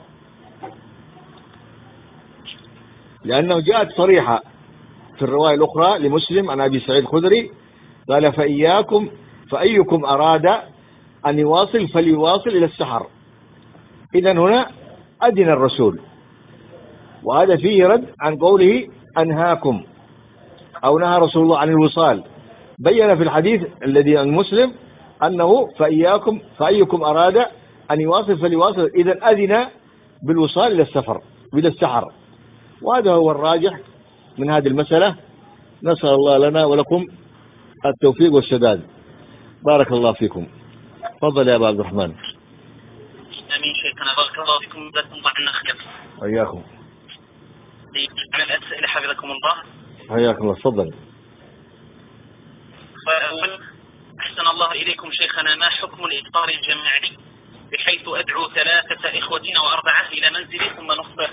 لأنه جاءت صريحة في الرواية الأخرى لمسلم عن أبي سعيد الخدري قال فإياكم فأيكم أراد أن يواصل فليواصل إلى السحر. إذن هنا أذن الرسول، وهذا فيه رد عن قوله أنهاكم أو نهى رسول الله عن الوصال. بين في الحديث الذي عن مسلم أنه فإياكم فأيكم أراد أن يواصل فليواصل، إذن أذن بالوصال إلى السفر إلى السحر، وهذا هو الراجح من هذه المسألة. نسأل الله لنا ولكم التوفيق والسداد. بارك الله فيكم. تفضل يا أبا عبد الرحمن. آمين شيخنا، بارك الله فيكم، جزاكم الله عنا خير. حياكم. على الأسئلة حفظكم الله. حياكم الله، تفضل. فأول أحسن الله إليكم شيخنا، ما حكم الإفطار الجماعي بحيث أدعو ثلاثة إخوة أو أربعة إلى منزلي ثم نفطر؟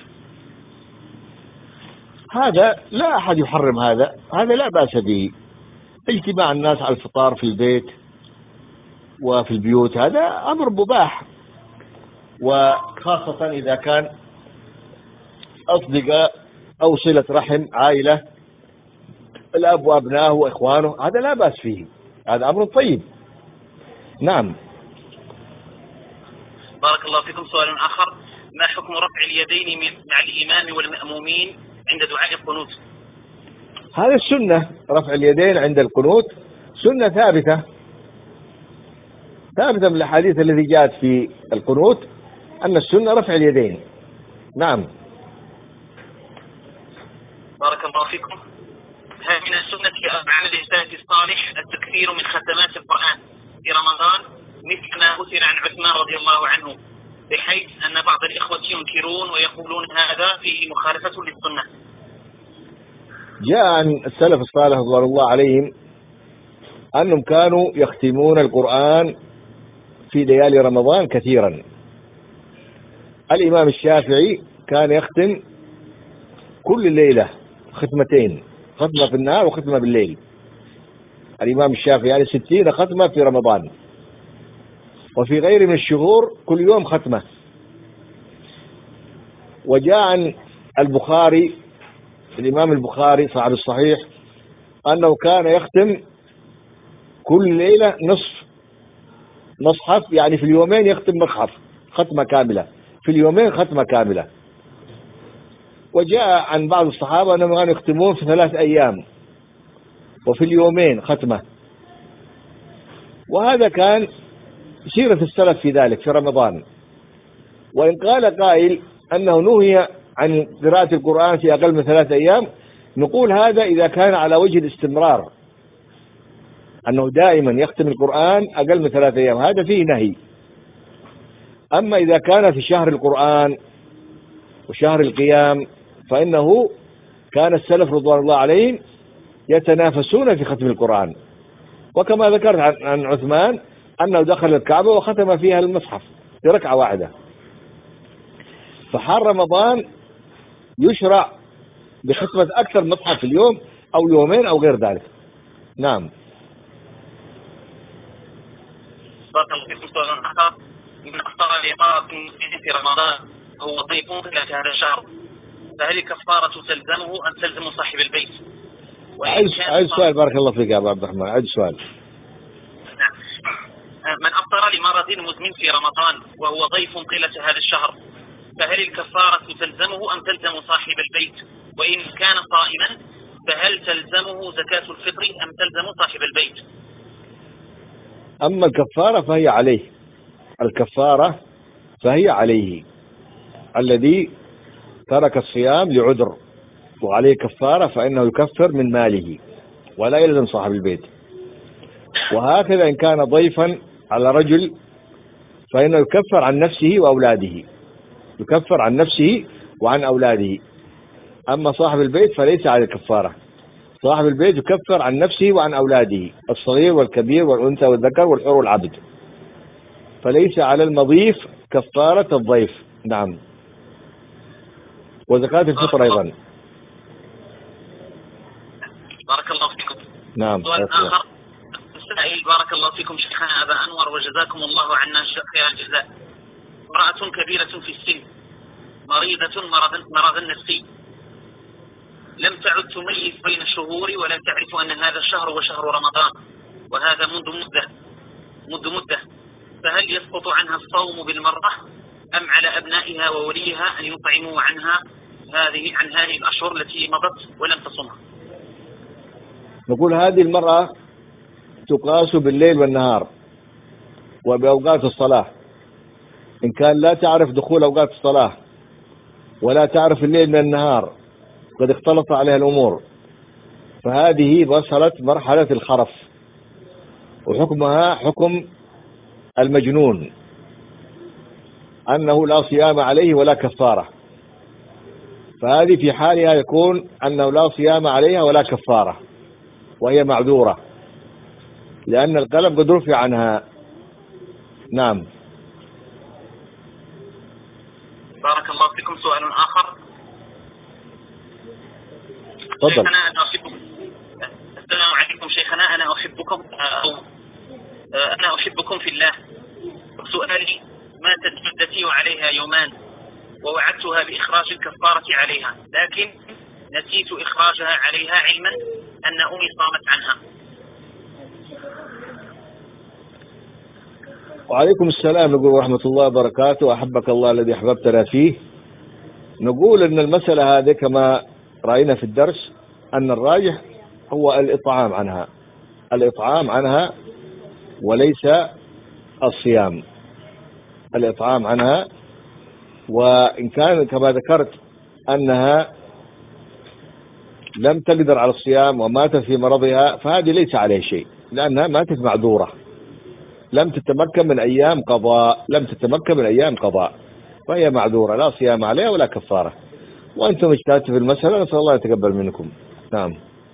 هذا لا أحد يحرم هذا، هذا لا بأس به. اجتماع الناس على الفطار في البيت وفي البيوت هذا أمر مباح، وخاصة إذا كان أصدقاء أو صلة رحم عائلة، الأب وأبنائه وإخوانه، هذا لا بأس فيه، هذا أمر طيب. نعم. بارك الله فيكم. سؤال آخر، ما حكم رفع اليدين مع الإمام والمأمومين عند دعاء القنوت؟ هذا السنة، رفع اليدين عند القنوت سنة ثابتة ثابتة من الحديث الذي جاءت في القنوت أن السنة رفع اليدين. نعم. بارك الله فيكم. هل من السنة في أفعال الإنسان الصالح التكثير من ختمات القرآن في رمضان مثل ما أثر عن عثمان رضي الله عنه، بحيث أن بعض الإخوة ينكرون ويقولون هذا فيه مخالفة للسنة؟ جاء عن السلف الصالح رضوان الله عليهم أنهم كانوا يختمون القرآن في ليالي رمضان كثيرا. الإمام الشافعي كان يختم كل ليلة ختمتين، ختمة في النهار وختمة بالليل. الإمام الشافعي يعني ستين ختمة في رمضان، وفي غير من الشهور كل يوم ختمة. وجاء عن البخاري الإمام البخاري صاحب الصحيح أنه كان يختم كل ليلة نصف مصحف، يعني في اليومين يختم مصحف ختمة كاملة، في اليومين ختمة كاملة. وجاء عن بعض الصحابة أنهم كانوا يختمون في ثلاث أيام وفي اليومين ختمة، وهذا كان سيرة السلف في ذلك في رمضان. وإن قال قائل أنه نهي عن قراءة القرآن في أقل من ثلاث أيام، نقول هذا إذا كان على وجه الاستمرار، أنه دائما يختم القرآن أقل من ثلاث أيام، هذا فيه نهي. أما إذا كان في شهر القرآن وشهر القيام فإنه كان السلف رضوان الله عليهم يتنافسون في ختم القرآن. وكما ذكرت عن عثمان أنه دخل الكعبة وختم فيها المصحف في ركعة واحدة. فحال رمضان يشرع بختمة أكثر مصحف في اليوم أو يومين أو غير ذلك. نعم. بارك الله فيكم. سؤال آخر، من أفطر لإقامة في رمضان هو ضيف خلال هذا الشهر، فهل كفارة تلزمه أم تلزم صاحب البيت؟ عيد سؤال. بارك الله فيك يا أبو عبد الرحمن، عيد سؤال. نعم. من أفطر لمرض مزمن في رمضان وهو ضيف طيلة هذا الشهر، فهل الكفارة تلزمه أم تلزم صاحب البيت؟ وإن كان صائما فهل تلزمه زكاة الفطر أم تلزم صاحب البيت؟ أما الكفارة فهي عليه، الكفارة فهي عليه الذي ترك الصيام لعذر وعليه كفارة، فإنه يكفر من ماله ولا يلزم صاحب البيت. وهكذا إن كان ضيفا على رجل فإنه يكفر عن نفسه وأولاده، يكفر عن نفسه وعن أولاده. أما صاحب البيت فليس عليه كفارة، صاحب البيت يكفر عن نفسه وعن أولاده، الصغير والكبير والأنثى والذكر والحر والعبد، فليس على المضيف كفارة الضيف. نعم. وزكاة الفطر أيضا. بارك الله فيكم. نعم. سؤال آخر السائل: بارك الله فيكم شيخنا أبا أنور وجزاكم الله عنا خير الجزاء. امرأة كبيرة في السن مريضة مرضا مرضا نفسي، لم تعد تميز بين الشهور ولم تعرف أن هذا الشهر هو شهر رمضان، وهذا منذ مدة منذ مدة فهل يسقط عنها الصوم بالمرة أم على أبنائها ووليها أن يطعموا عنها هذه عن هذه الأشهر التي مضت ولم تصمها؟ نقول هذه المرأة تقاس بالليل والنهار وبأوقات الصلاة. إن كان لا تعرف دخول أوقات الصلاة ولا تعرف الليل من النهار، قد اختلط عليها الأمور، فهذه وصلت مرحلة الخرف، وحكمها حكم المجنون، أنه لا صيام عليه ولا كفارة. فهذه في حالها يكون أنه لا صيام عليها ولا كفارة، وهي معذورة لأن القلم قد رفع عنها. نعم. بارك الله فيكم. سؤال آخر. تفضل. شيخنا أنا أحبكم. السلام عليكم شيخنا، أنا أحبكم أو أنا أحبكم في الله. سؤالي: ماتت جدتي وعليها يومان ووعدتها بإخراج الكفارة عليها، لكن نسيت إخراجها عليها علما أن أمي صامت عنها. وعليكم السلام. نقول ورحمة الله وبركاته، أحبك الله الذي أحببتنا فيه. نقول أن المسألة هذه كما رأينا في الدرس أن الراجح هو الإطعام عنها، الإطعام عنها وليس الصيام، الإطعام عنها. وإن كان كما ذكرت أنها لم تقدر على الصيام وماتت في مرضها، فهذه ليس عليه شيء، لأنها ماتت معذورة، لم تتمكن من أيام قضاء، لم تتمكن من أيام قضاء، فهي معذورة، لا صيام عليها ولا كفارة. وأنتم اجتهدتوا في المسألة، نسأل الله يتقبل منكم. نعم.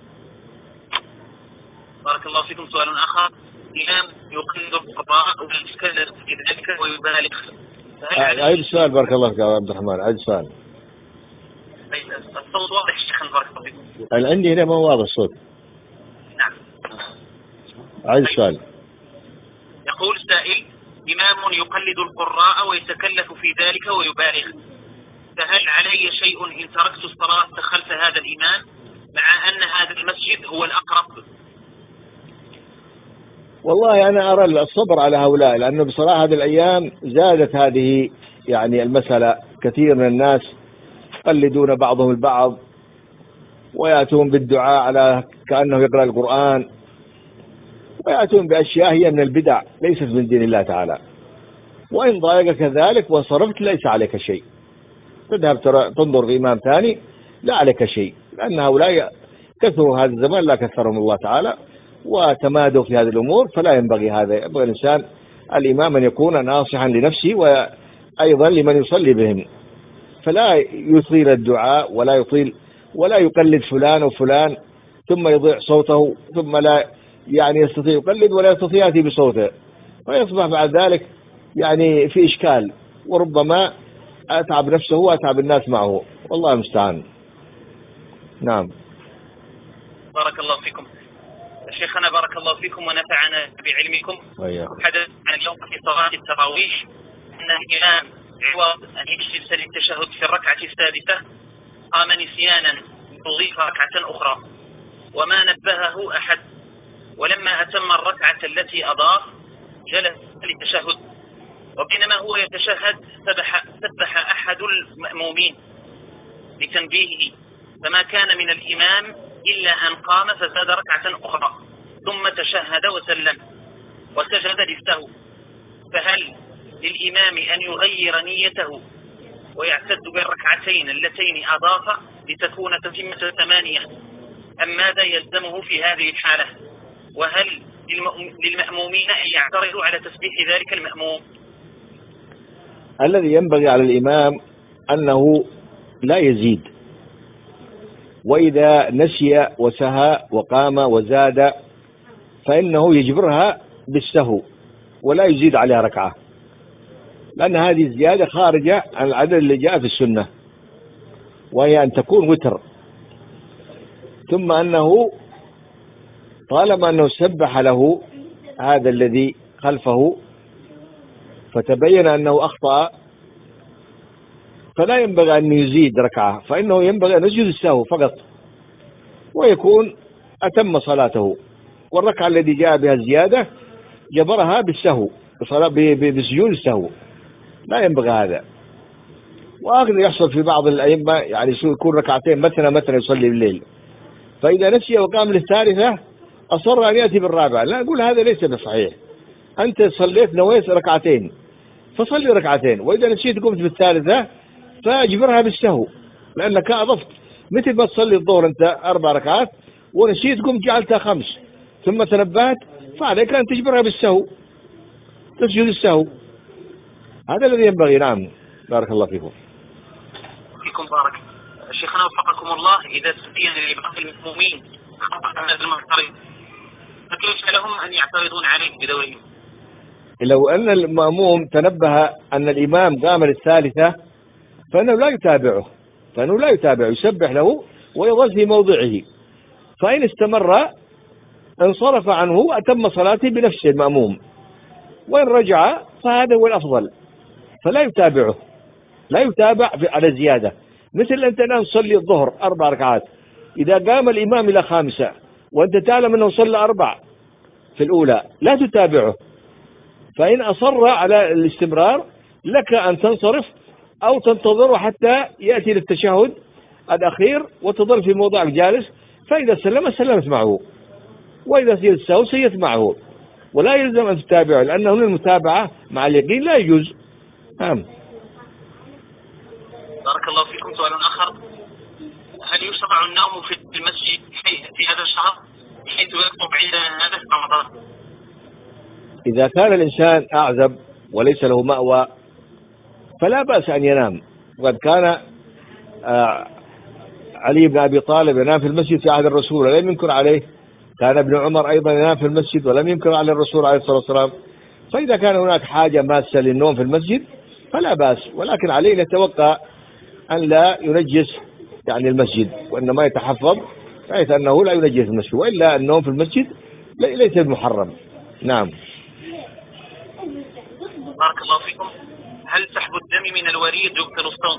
بارك الله فيكم. سؤال آخر: إمام يقلد القضاء ويتكلم في ذلك ويبالغ، عيد السؤال. بارك الله فيك يا عبد الرحمن، عيد السؤال. الصوت واضح شيخنا؟ بارك الله فيكم. عندي هنا ما هو واضح الصوت. نعم. عيد السؤال. يقول السائل: إمام يقلد القراء ويتكلف في ذلك ويبالغ، فهل علي شيء إن تركت الصلاة خلف هذا الإمام مع أن هذا المسجد هو الأقرب؟ والله أنا أرى الصبر على هؤلاء، لأنه بصراحة هذه الأيام زادت هذه يعني المسألة، كثير من الناس يقلدون بعضهم البعض ويأتون بالدعاء على كأنه يقرأ القرآن، ويأتون بأشياء هي من البدع ليست من دين الله تعالى. وإن ضايقك ذلك وانصرفت ليس عليك شيء، تذهب تنظر في إمام ثاني لا عليك شيء، لأن هؤلاء كثروا هذا الزمان لا كثرهم الله تعالى وتمادوا في هذه الأمور. فلا ينبغي هذا، ينبغي الإنسان الإمام أن يكون ناصحا لنفسه وأيضا لمن يصلي بهم، فلا يطيل الدعاء ولا يطيل ولا يقلد فلان وفلان ثم يضيع صوته، ثم لا يعني يستطيع يقلد ولا يستطيع يأتي بصوته، فيصبح بعد ذلك يعني في إشكال، وربما أتعب نفسه وأتعب الناس معه، والله المستعان. نعم. بارك الله فيكم شيخنا، بارك الله فيكم ونفعنا بعلمكم. حدث عن اليوم في صلاة التراويح أن الإمام عوض أن يجلس للتشهد في الركعة السادسة قام نسيانا يضيف ركعة أخرى وما نبهه أحد، ولما أتم الركعة التي أضاف جلس للتشهد، وبينما هو يتشهد سبح, سبح أحد المأمومين لتنبيهه، فما كان من الإمام إلا أن قام فزاد ركعة أخرى ثم تشهد وسلم، وسجد للسهو، فهل للإمام أن يغير نيته ويعتد بالركعتين اللتين أضاف لتكون تتمة ثمانية، أم ماذا يلزمه في هذه الحالة؟ وهل للمأمومين أن يعترضوا على تسبيح ذلك المأموم؟ الذي ينبغي على الإمام أنه لا يزيد، وإذا نسي وسهى وقام وزاد فإنه يجبرها بالسهو ولا يزيد عليها ركعة، لأن هذه الزيادة خارجة عن العدد اللي جاء في السنة، وهي أن تكون وتر. ثم أنه طالما أنه سبح له هذا الذي خلفه فتبين أنه أخطأ فلا ينبغي أن يزيد ركعة، فإنه ينبغي أن يسجد السهو فقط ويكون أتم صلاته، والركعة التي جاء بها الزيادة جبرها بالسهو بسجود السهو، لا ينبغي هذا. وآخر يحصل في بعض الأئمة يعني يكون ركعتين مثلا مثلا يصلي بالليل، فإذا نسي وقام للثالثة أصر أن يأتي بالرابعة، لا أقول هذا ليس بصحيح. أنت صليت نويت ركعتين فصلي ركعتين، وإذا نسيت قمت بالثالثة فاجبرها بالسهو، لأنك أضفت. مثل ما تصلي الظهر أنت أربع ركعات ونسيت قمت جعلتها خمس ثم تنبهت، فعليك أن تجبرها بالسهو، تسجد السهو. هذا الذي ينبغي. نعم، بارك الله فيكم. فيكم بارك. شيخنا وفقكم الله، إذا تبين لبعض المأمومين خطأ هذا المعترض فكيف لهم أن يعترضون عليه بدورهم؟ لو أن المأموم تنبه أن الإمام قام للثالثة فإنه لا يتابعه، فإنه لا يتابعه، يسبح له ويظل في موضعه، فإن استمر انصرف عنه أتم صلاته بنفس المأموم، وإن رجع فهذا هو الأفضل، فلا يتابعه، لا يتابع على زيادة. مثل أنت الآن تصلي الظهر أربع ركعات، إذا قام الإمام إلى خامسة وأنت تعلم أنه صلى أربع في الأولى لا تتابعه، فإن أصر على الاستمرار لك أن تنصرف أو تنتظر حتى يأتي للتشهد الأخير وتظل في موضعك جالس، فإذا سلم سلمت معه، وإذا سيد السهو سيد معه، ولا يلزم أن تتابعه، لأنه المتابعة مع اليقين لا يجوز. نعم. بارك الله فيكم. سؤال آخر، هل يشرع النوم في المسجد في هذا الشهر حيث يكتب عند هذا رمضان؟ إذا كان الإنسان أعزب وليس له مأوى فلا بأس أن ينام، وقد كان علي بن أبي طالب ينام في المسجد في عهد الرسول ولم ينكر عليه، كان ابن عمر أيضا ينام في المسجد ولم ينكر على الرسول عليه الصلاة والسلام. فإذا كان هناك حاجة ماسة للنوم في المسجد فلا بأس، ولكن عليه يتوقع أن لا ينجس يعني المسجد، وإنما يتحفظ بحيث أنه لا ينجس المسجد، وإلا النوم في المسجد ليس بمحرم. نعم. بارك الله فيكم. هل سحب الدم من الوريد يبطل الصوم؟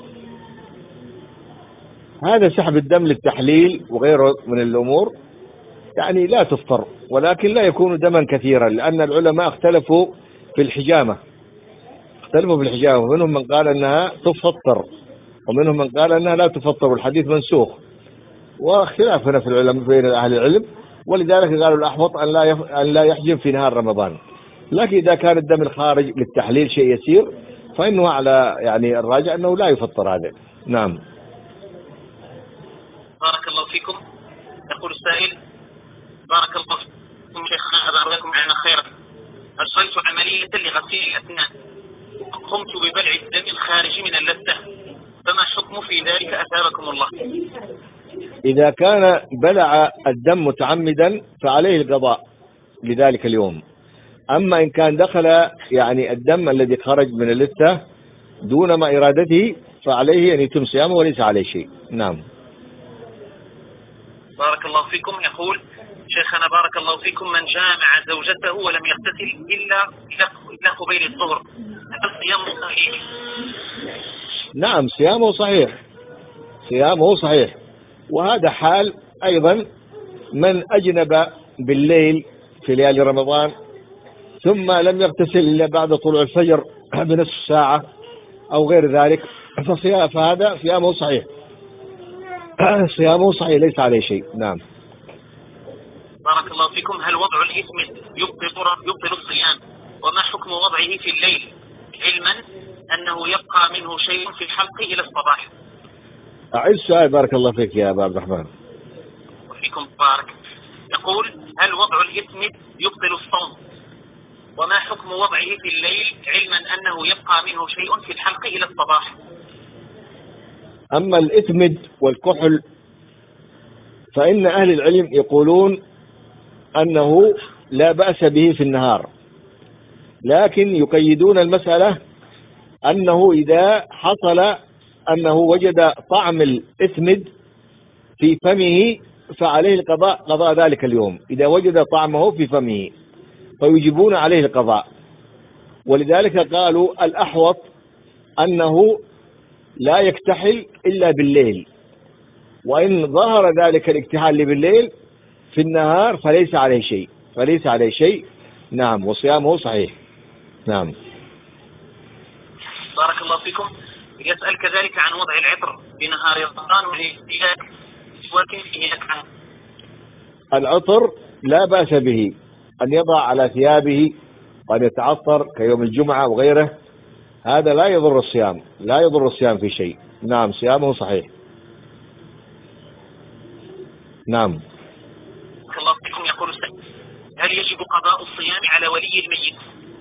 هذا سحب الدم للتحليل وغيره من الأمور يعني لا تفطر، ولكن لا يكون دما كثيرا، لأن العلماء اختلفوا في الحجامة، اختلفوا في الحجامة، ومنهم من قال أنها تفطر ومنهم من قال أنها لا تفطر، والحديث منسوخ، واختلاف هنا في العلماء بين أهل العلم، ولذلك قالوا الأحوط أن لا أن لا يحجم في نهار رمضان. لكن إذا كان الدم الخارج للتحليل شيء يسير فإنه على يعني الراجع أنه لا يفطر هذا. نعم. بارك الله فيكم. يقول السائل: بارك الله فيكم شيخنا، أبارككم عنا خيرا. أجريت عملية لغسيل الأسنان قمت ببلع الدم الخارج من اللثة، فما الحكم في ذلك أثابكم الله؟ إذا كان بلع الدم متعمدا فعليه القضاء لذلك اليوم، أما إن كان دخل يعني الدم الذي خرج من اللثة دون ما إرادته فعليه أن يتم صيامه وليس عليه شيء. نعم. بارك الله فيكم. يقول شيخنا بارك الله فيكم: من جامع زوجته ولم يغتسل إلا إلى قبيل الظهر هل صيامه صحيح؟ نعم، صيامه صحيح، صيامه صحيح. وهذا حال أيضا من أجنب بالليل في ليالي رمضان ثم لم يغتسل إلا بعد طلوع الفجر بنصف ساعة أو غير ذلك، فهذا صيامه صحيح، صيامه صحيح ليس عليه شيء. نعم. بارك الله فيكم هل وضع الإثم يبطل يبطل الصيام؟ وما حكم وضعه في الليل علما أنه يبقى منه شيء في الحلق إلى الصباح؟ أعيد السؤال بارك الله فيك يا أبا عبد الرحمن. وفيكم بارك. يقول هل وضع الإثم يبطل الصوم؟ وما حكم وضعه في الليل علما أنه يبقى منه شيء في الحلق إلى الصباح؟ أما الإثمد والكحل فإن أهل العلم يقولون أنه لا بأس به في النهار، لكن يقيدون المسألة أنه إذا حصل أنه وجد طعم الإثمد في فمه فعليه القضاء، قضاء ذلك اليوم إذا وجد طعمه في فمه فيجبون عليه القضاء. ولذلك قالوا الأحوط أنه لا يكتحل إلا بالليل، وإن ظهر ذلك الاكتحال بالليل في النهار فليس عليه شيء فليس عليه شيء نعم، وصيامه صحيح. نعم. بارك الله فيكم. يسأل كذلك عن وضع العطر في نهار رمضان والاستهلاك ولكن فيه عنه. العطر لا بأس به أن يضع على ثيابه وأن يتعطر كيوم الجمعة وغيره، هذا لا يضر الصيام لا يضر الصيام في شيء. نعم، صيامه صحيح. نعم. بارك الله فيكم. يقول هل يجب قضاء الصيام على ولي الميت؟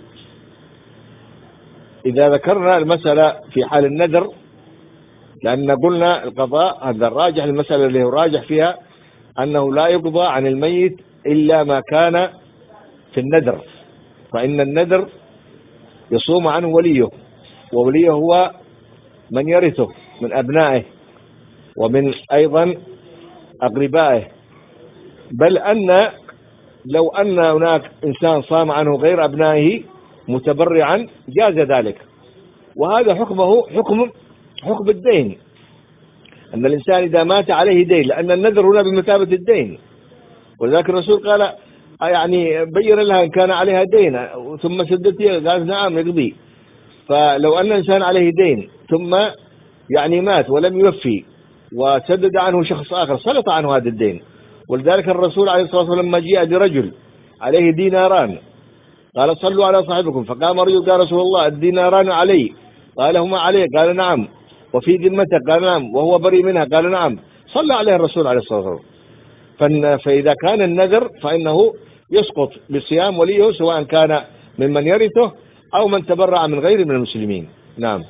إذا ذكرنا المسألة في حال النذر، لأن قلنا القضاء هذا الراجح، المسألة اللي هو راجح فيها أنه لا يقضى عن الميت إلا ما كان في النذر، فإن النذر يصوم عنه وليه، ووليه هو من يرثه من أبنائه ومن أيضا أقربائه، بل أن لو أن هناك إنسان صام عنه غير أبنائه متبرعا جاز ذلك، وهذا حكمه حكم حكم الدين، أن الإنسان إذا مات عليه دين، لأن النذر هنا بمثابة الدين، ولذلك الرسول قال يعني بين لها إن كان عليها دين ثم سدتها، قال نعم يقضي. فلو أن إنسان عليه دين ثم يعني مات ولم يوفي وسدد عنه شخص آخر سلط عنه هذا الدين، ولذلك الرسول عليه الصلاة والسلام لما جاء برجل عليه ديناران قال صلوا على صاحبكم، فقام رجل قال رسول الله الديناران علي، قال هما عليه، قال نعم، وفي ذمتك، قال نعم، وهو بريء منها، قال نعم، صلى عليه الرسول عليه الصلاة والسلام. فإذا كان النذر فإنه يسقط بصيام وليه، سواء كان ممن يرثه أو من تبرع من غير من المسلمين. نعم.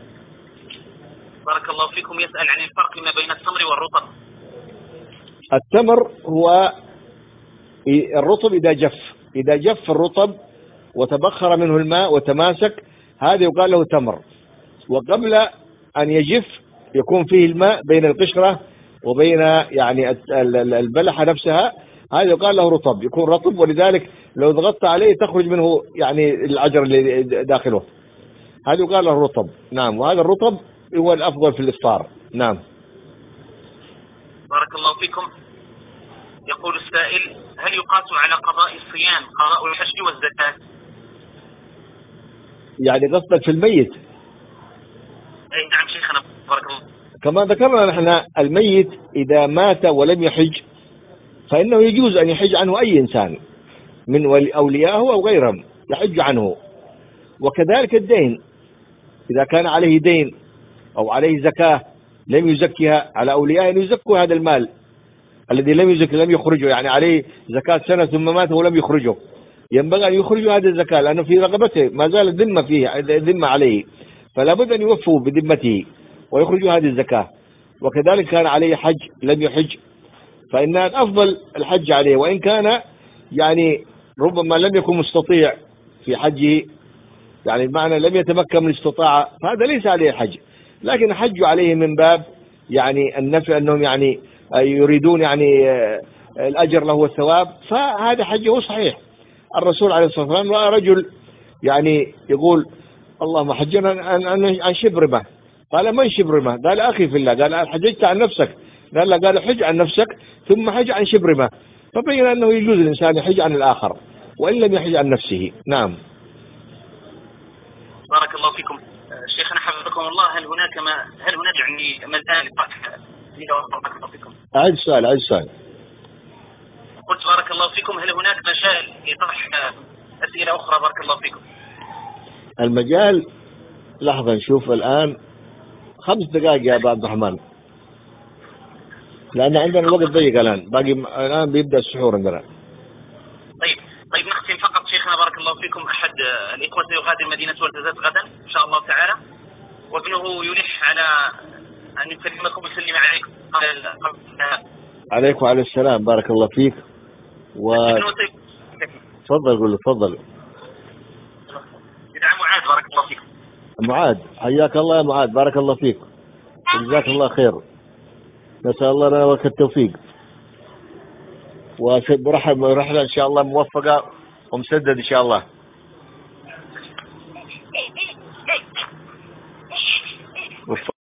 بارك الله فيكم. يسأل عن الفرق ما بين التمر والرطب. التمر هو الرطب إذا جف إذا جف الرطب وتبخر منه الماء وتماسك، هذا يقال له تمر، وقبل أن يجف يكون فيه الماء بين القشرة وبين يعني البلحة نفسها، هذا يقال له رطب، يكون رطب، ولذلك لو ضغطت عليه تخرج منه يعني العجر اللي داخله، هذا يقال له رطب. نعم، وهذا الرطب هو الأفضل في الإفطار. نعم. بارك الله فيكم. يقول السائل هل يقاس على قضاء الصيام قضاء الحج والزكاة؟ يعني قصدك في الميت؟ أي نعم شيخنا بارك الله. كما ذكرنا نحن الميت إذا مات ولم يحج فإنه يجوز أن يحج عنه أي إنسان من أوليائه أو غيرهم يحج عنه، وكذلك الدين إذا كان عليه دين أو عليه زكاة لم يزكيها، على أوليائه أن يزكوا هذا المال الذي لم يزكي لم يخرجه، يعني عليه زكاة سنة ثم مات ولم يخرجه، ينبغي أن يخرجوا هذه الزكاة لأنه في رقبته ما زال ذمة فيه ذمة عليه، فلا بد أن يوفوا بذمته ويخرجوا هذه الزكاة. وكذلك كان عليه حج لم يحج فإن الأفضل الحج عليه، وإن كان يعني ربما لم يكن مستطيع في حجه، يعني بمعنى لم يتمكن من الاستطاعة، فهذا ليس عليه حج، لكن حج عليه من باب يعني النفع أنهم يعني يريدون يعني الأجر له والثواب، فهذا حجه صحيح. الرسول عليه الصلاة والسلام رأى رجل يعني يقول اللهم حجنا عن شبرمة، قال من شبرمة؟ قال أخي في الله، قال حججت عن نفسك؟ قال لا، قال حج عن نفسك ثم حج عن شبرمة، فبين أنه يجوز الإنسان يحج عن الآخر وإن لم يحج عن نفسه. نعم. بارك الله فيكم. شيخنا حفظكم الله، هل هناك ما هل هناك يعني مزال بارك الله فيكم؟ أعد السؤال أعد السؤال. قلت قلت بارك الله فيكم هل هناك مجال لطرح أسئلة أخرى؟ بارك الله فيكم. المجال لحظة نشوف الآن خمس دقائق يا أبو عبد الرحمن، لأن عندنا الوقت ضيق الآن، باقي الآن بيبدأ السحور عندنا. طيب طيب نختم فقط شيخنا بارك الله فيكم. أحد الإخوة سيغادر مدينة ولتزات غدا إن شاء الله تعالى، وابنه يلح على أن يكلمكم ويسلم عليكم. عليكم وعلى السلام، بارك الله فيك. و تفضل قول له تفضل. يدعم معاذ بارك الله فيكم. معاذ حياك الله يا معاذ، بارك الله فيك جزاك الله خير، نسأل الله لنا ولك التوفيق، وبرحب رحلة إن شاء الله موفقة ومسدد إن شاء الله.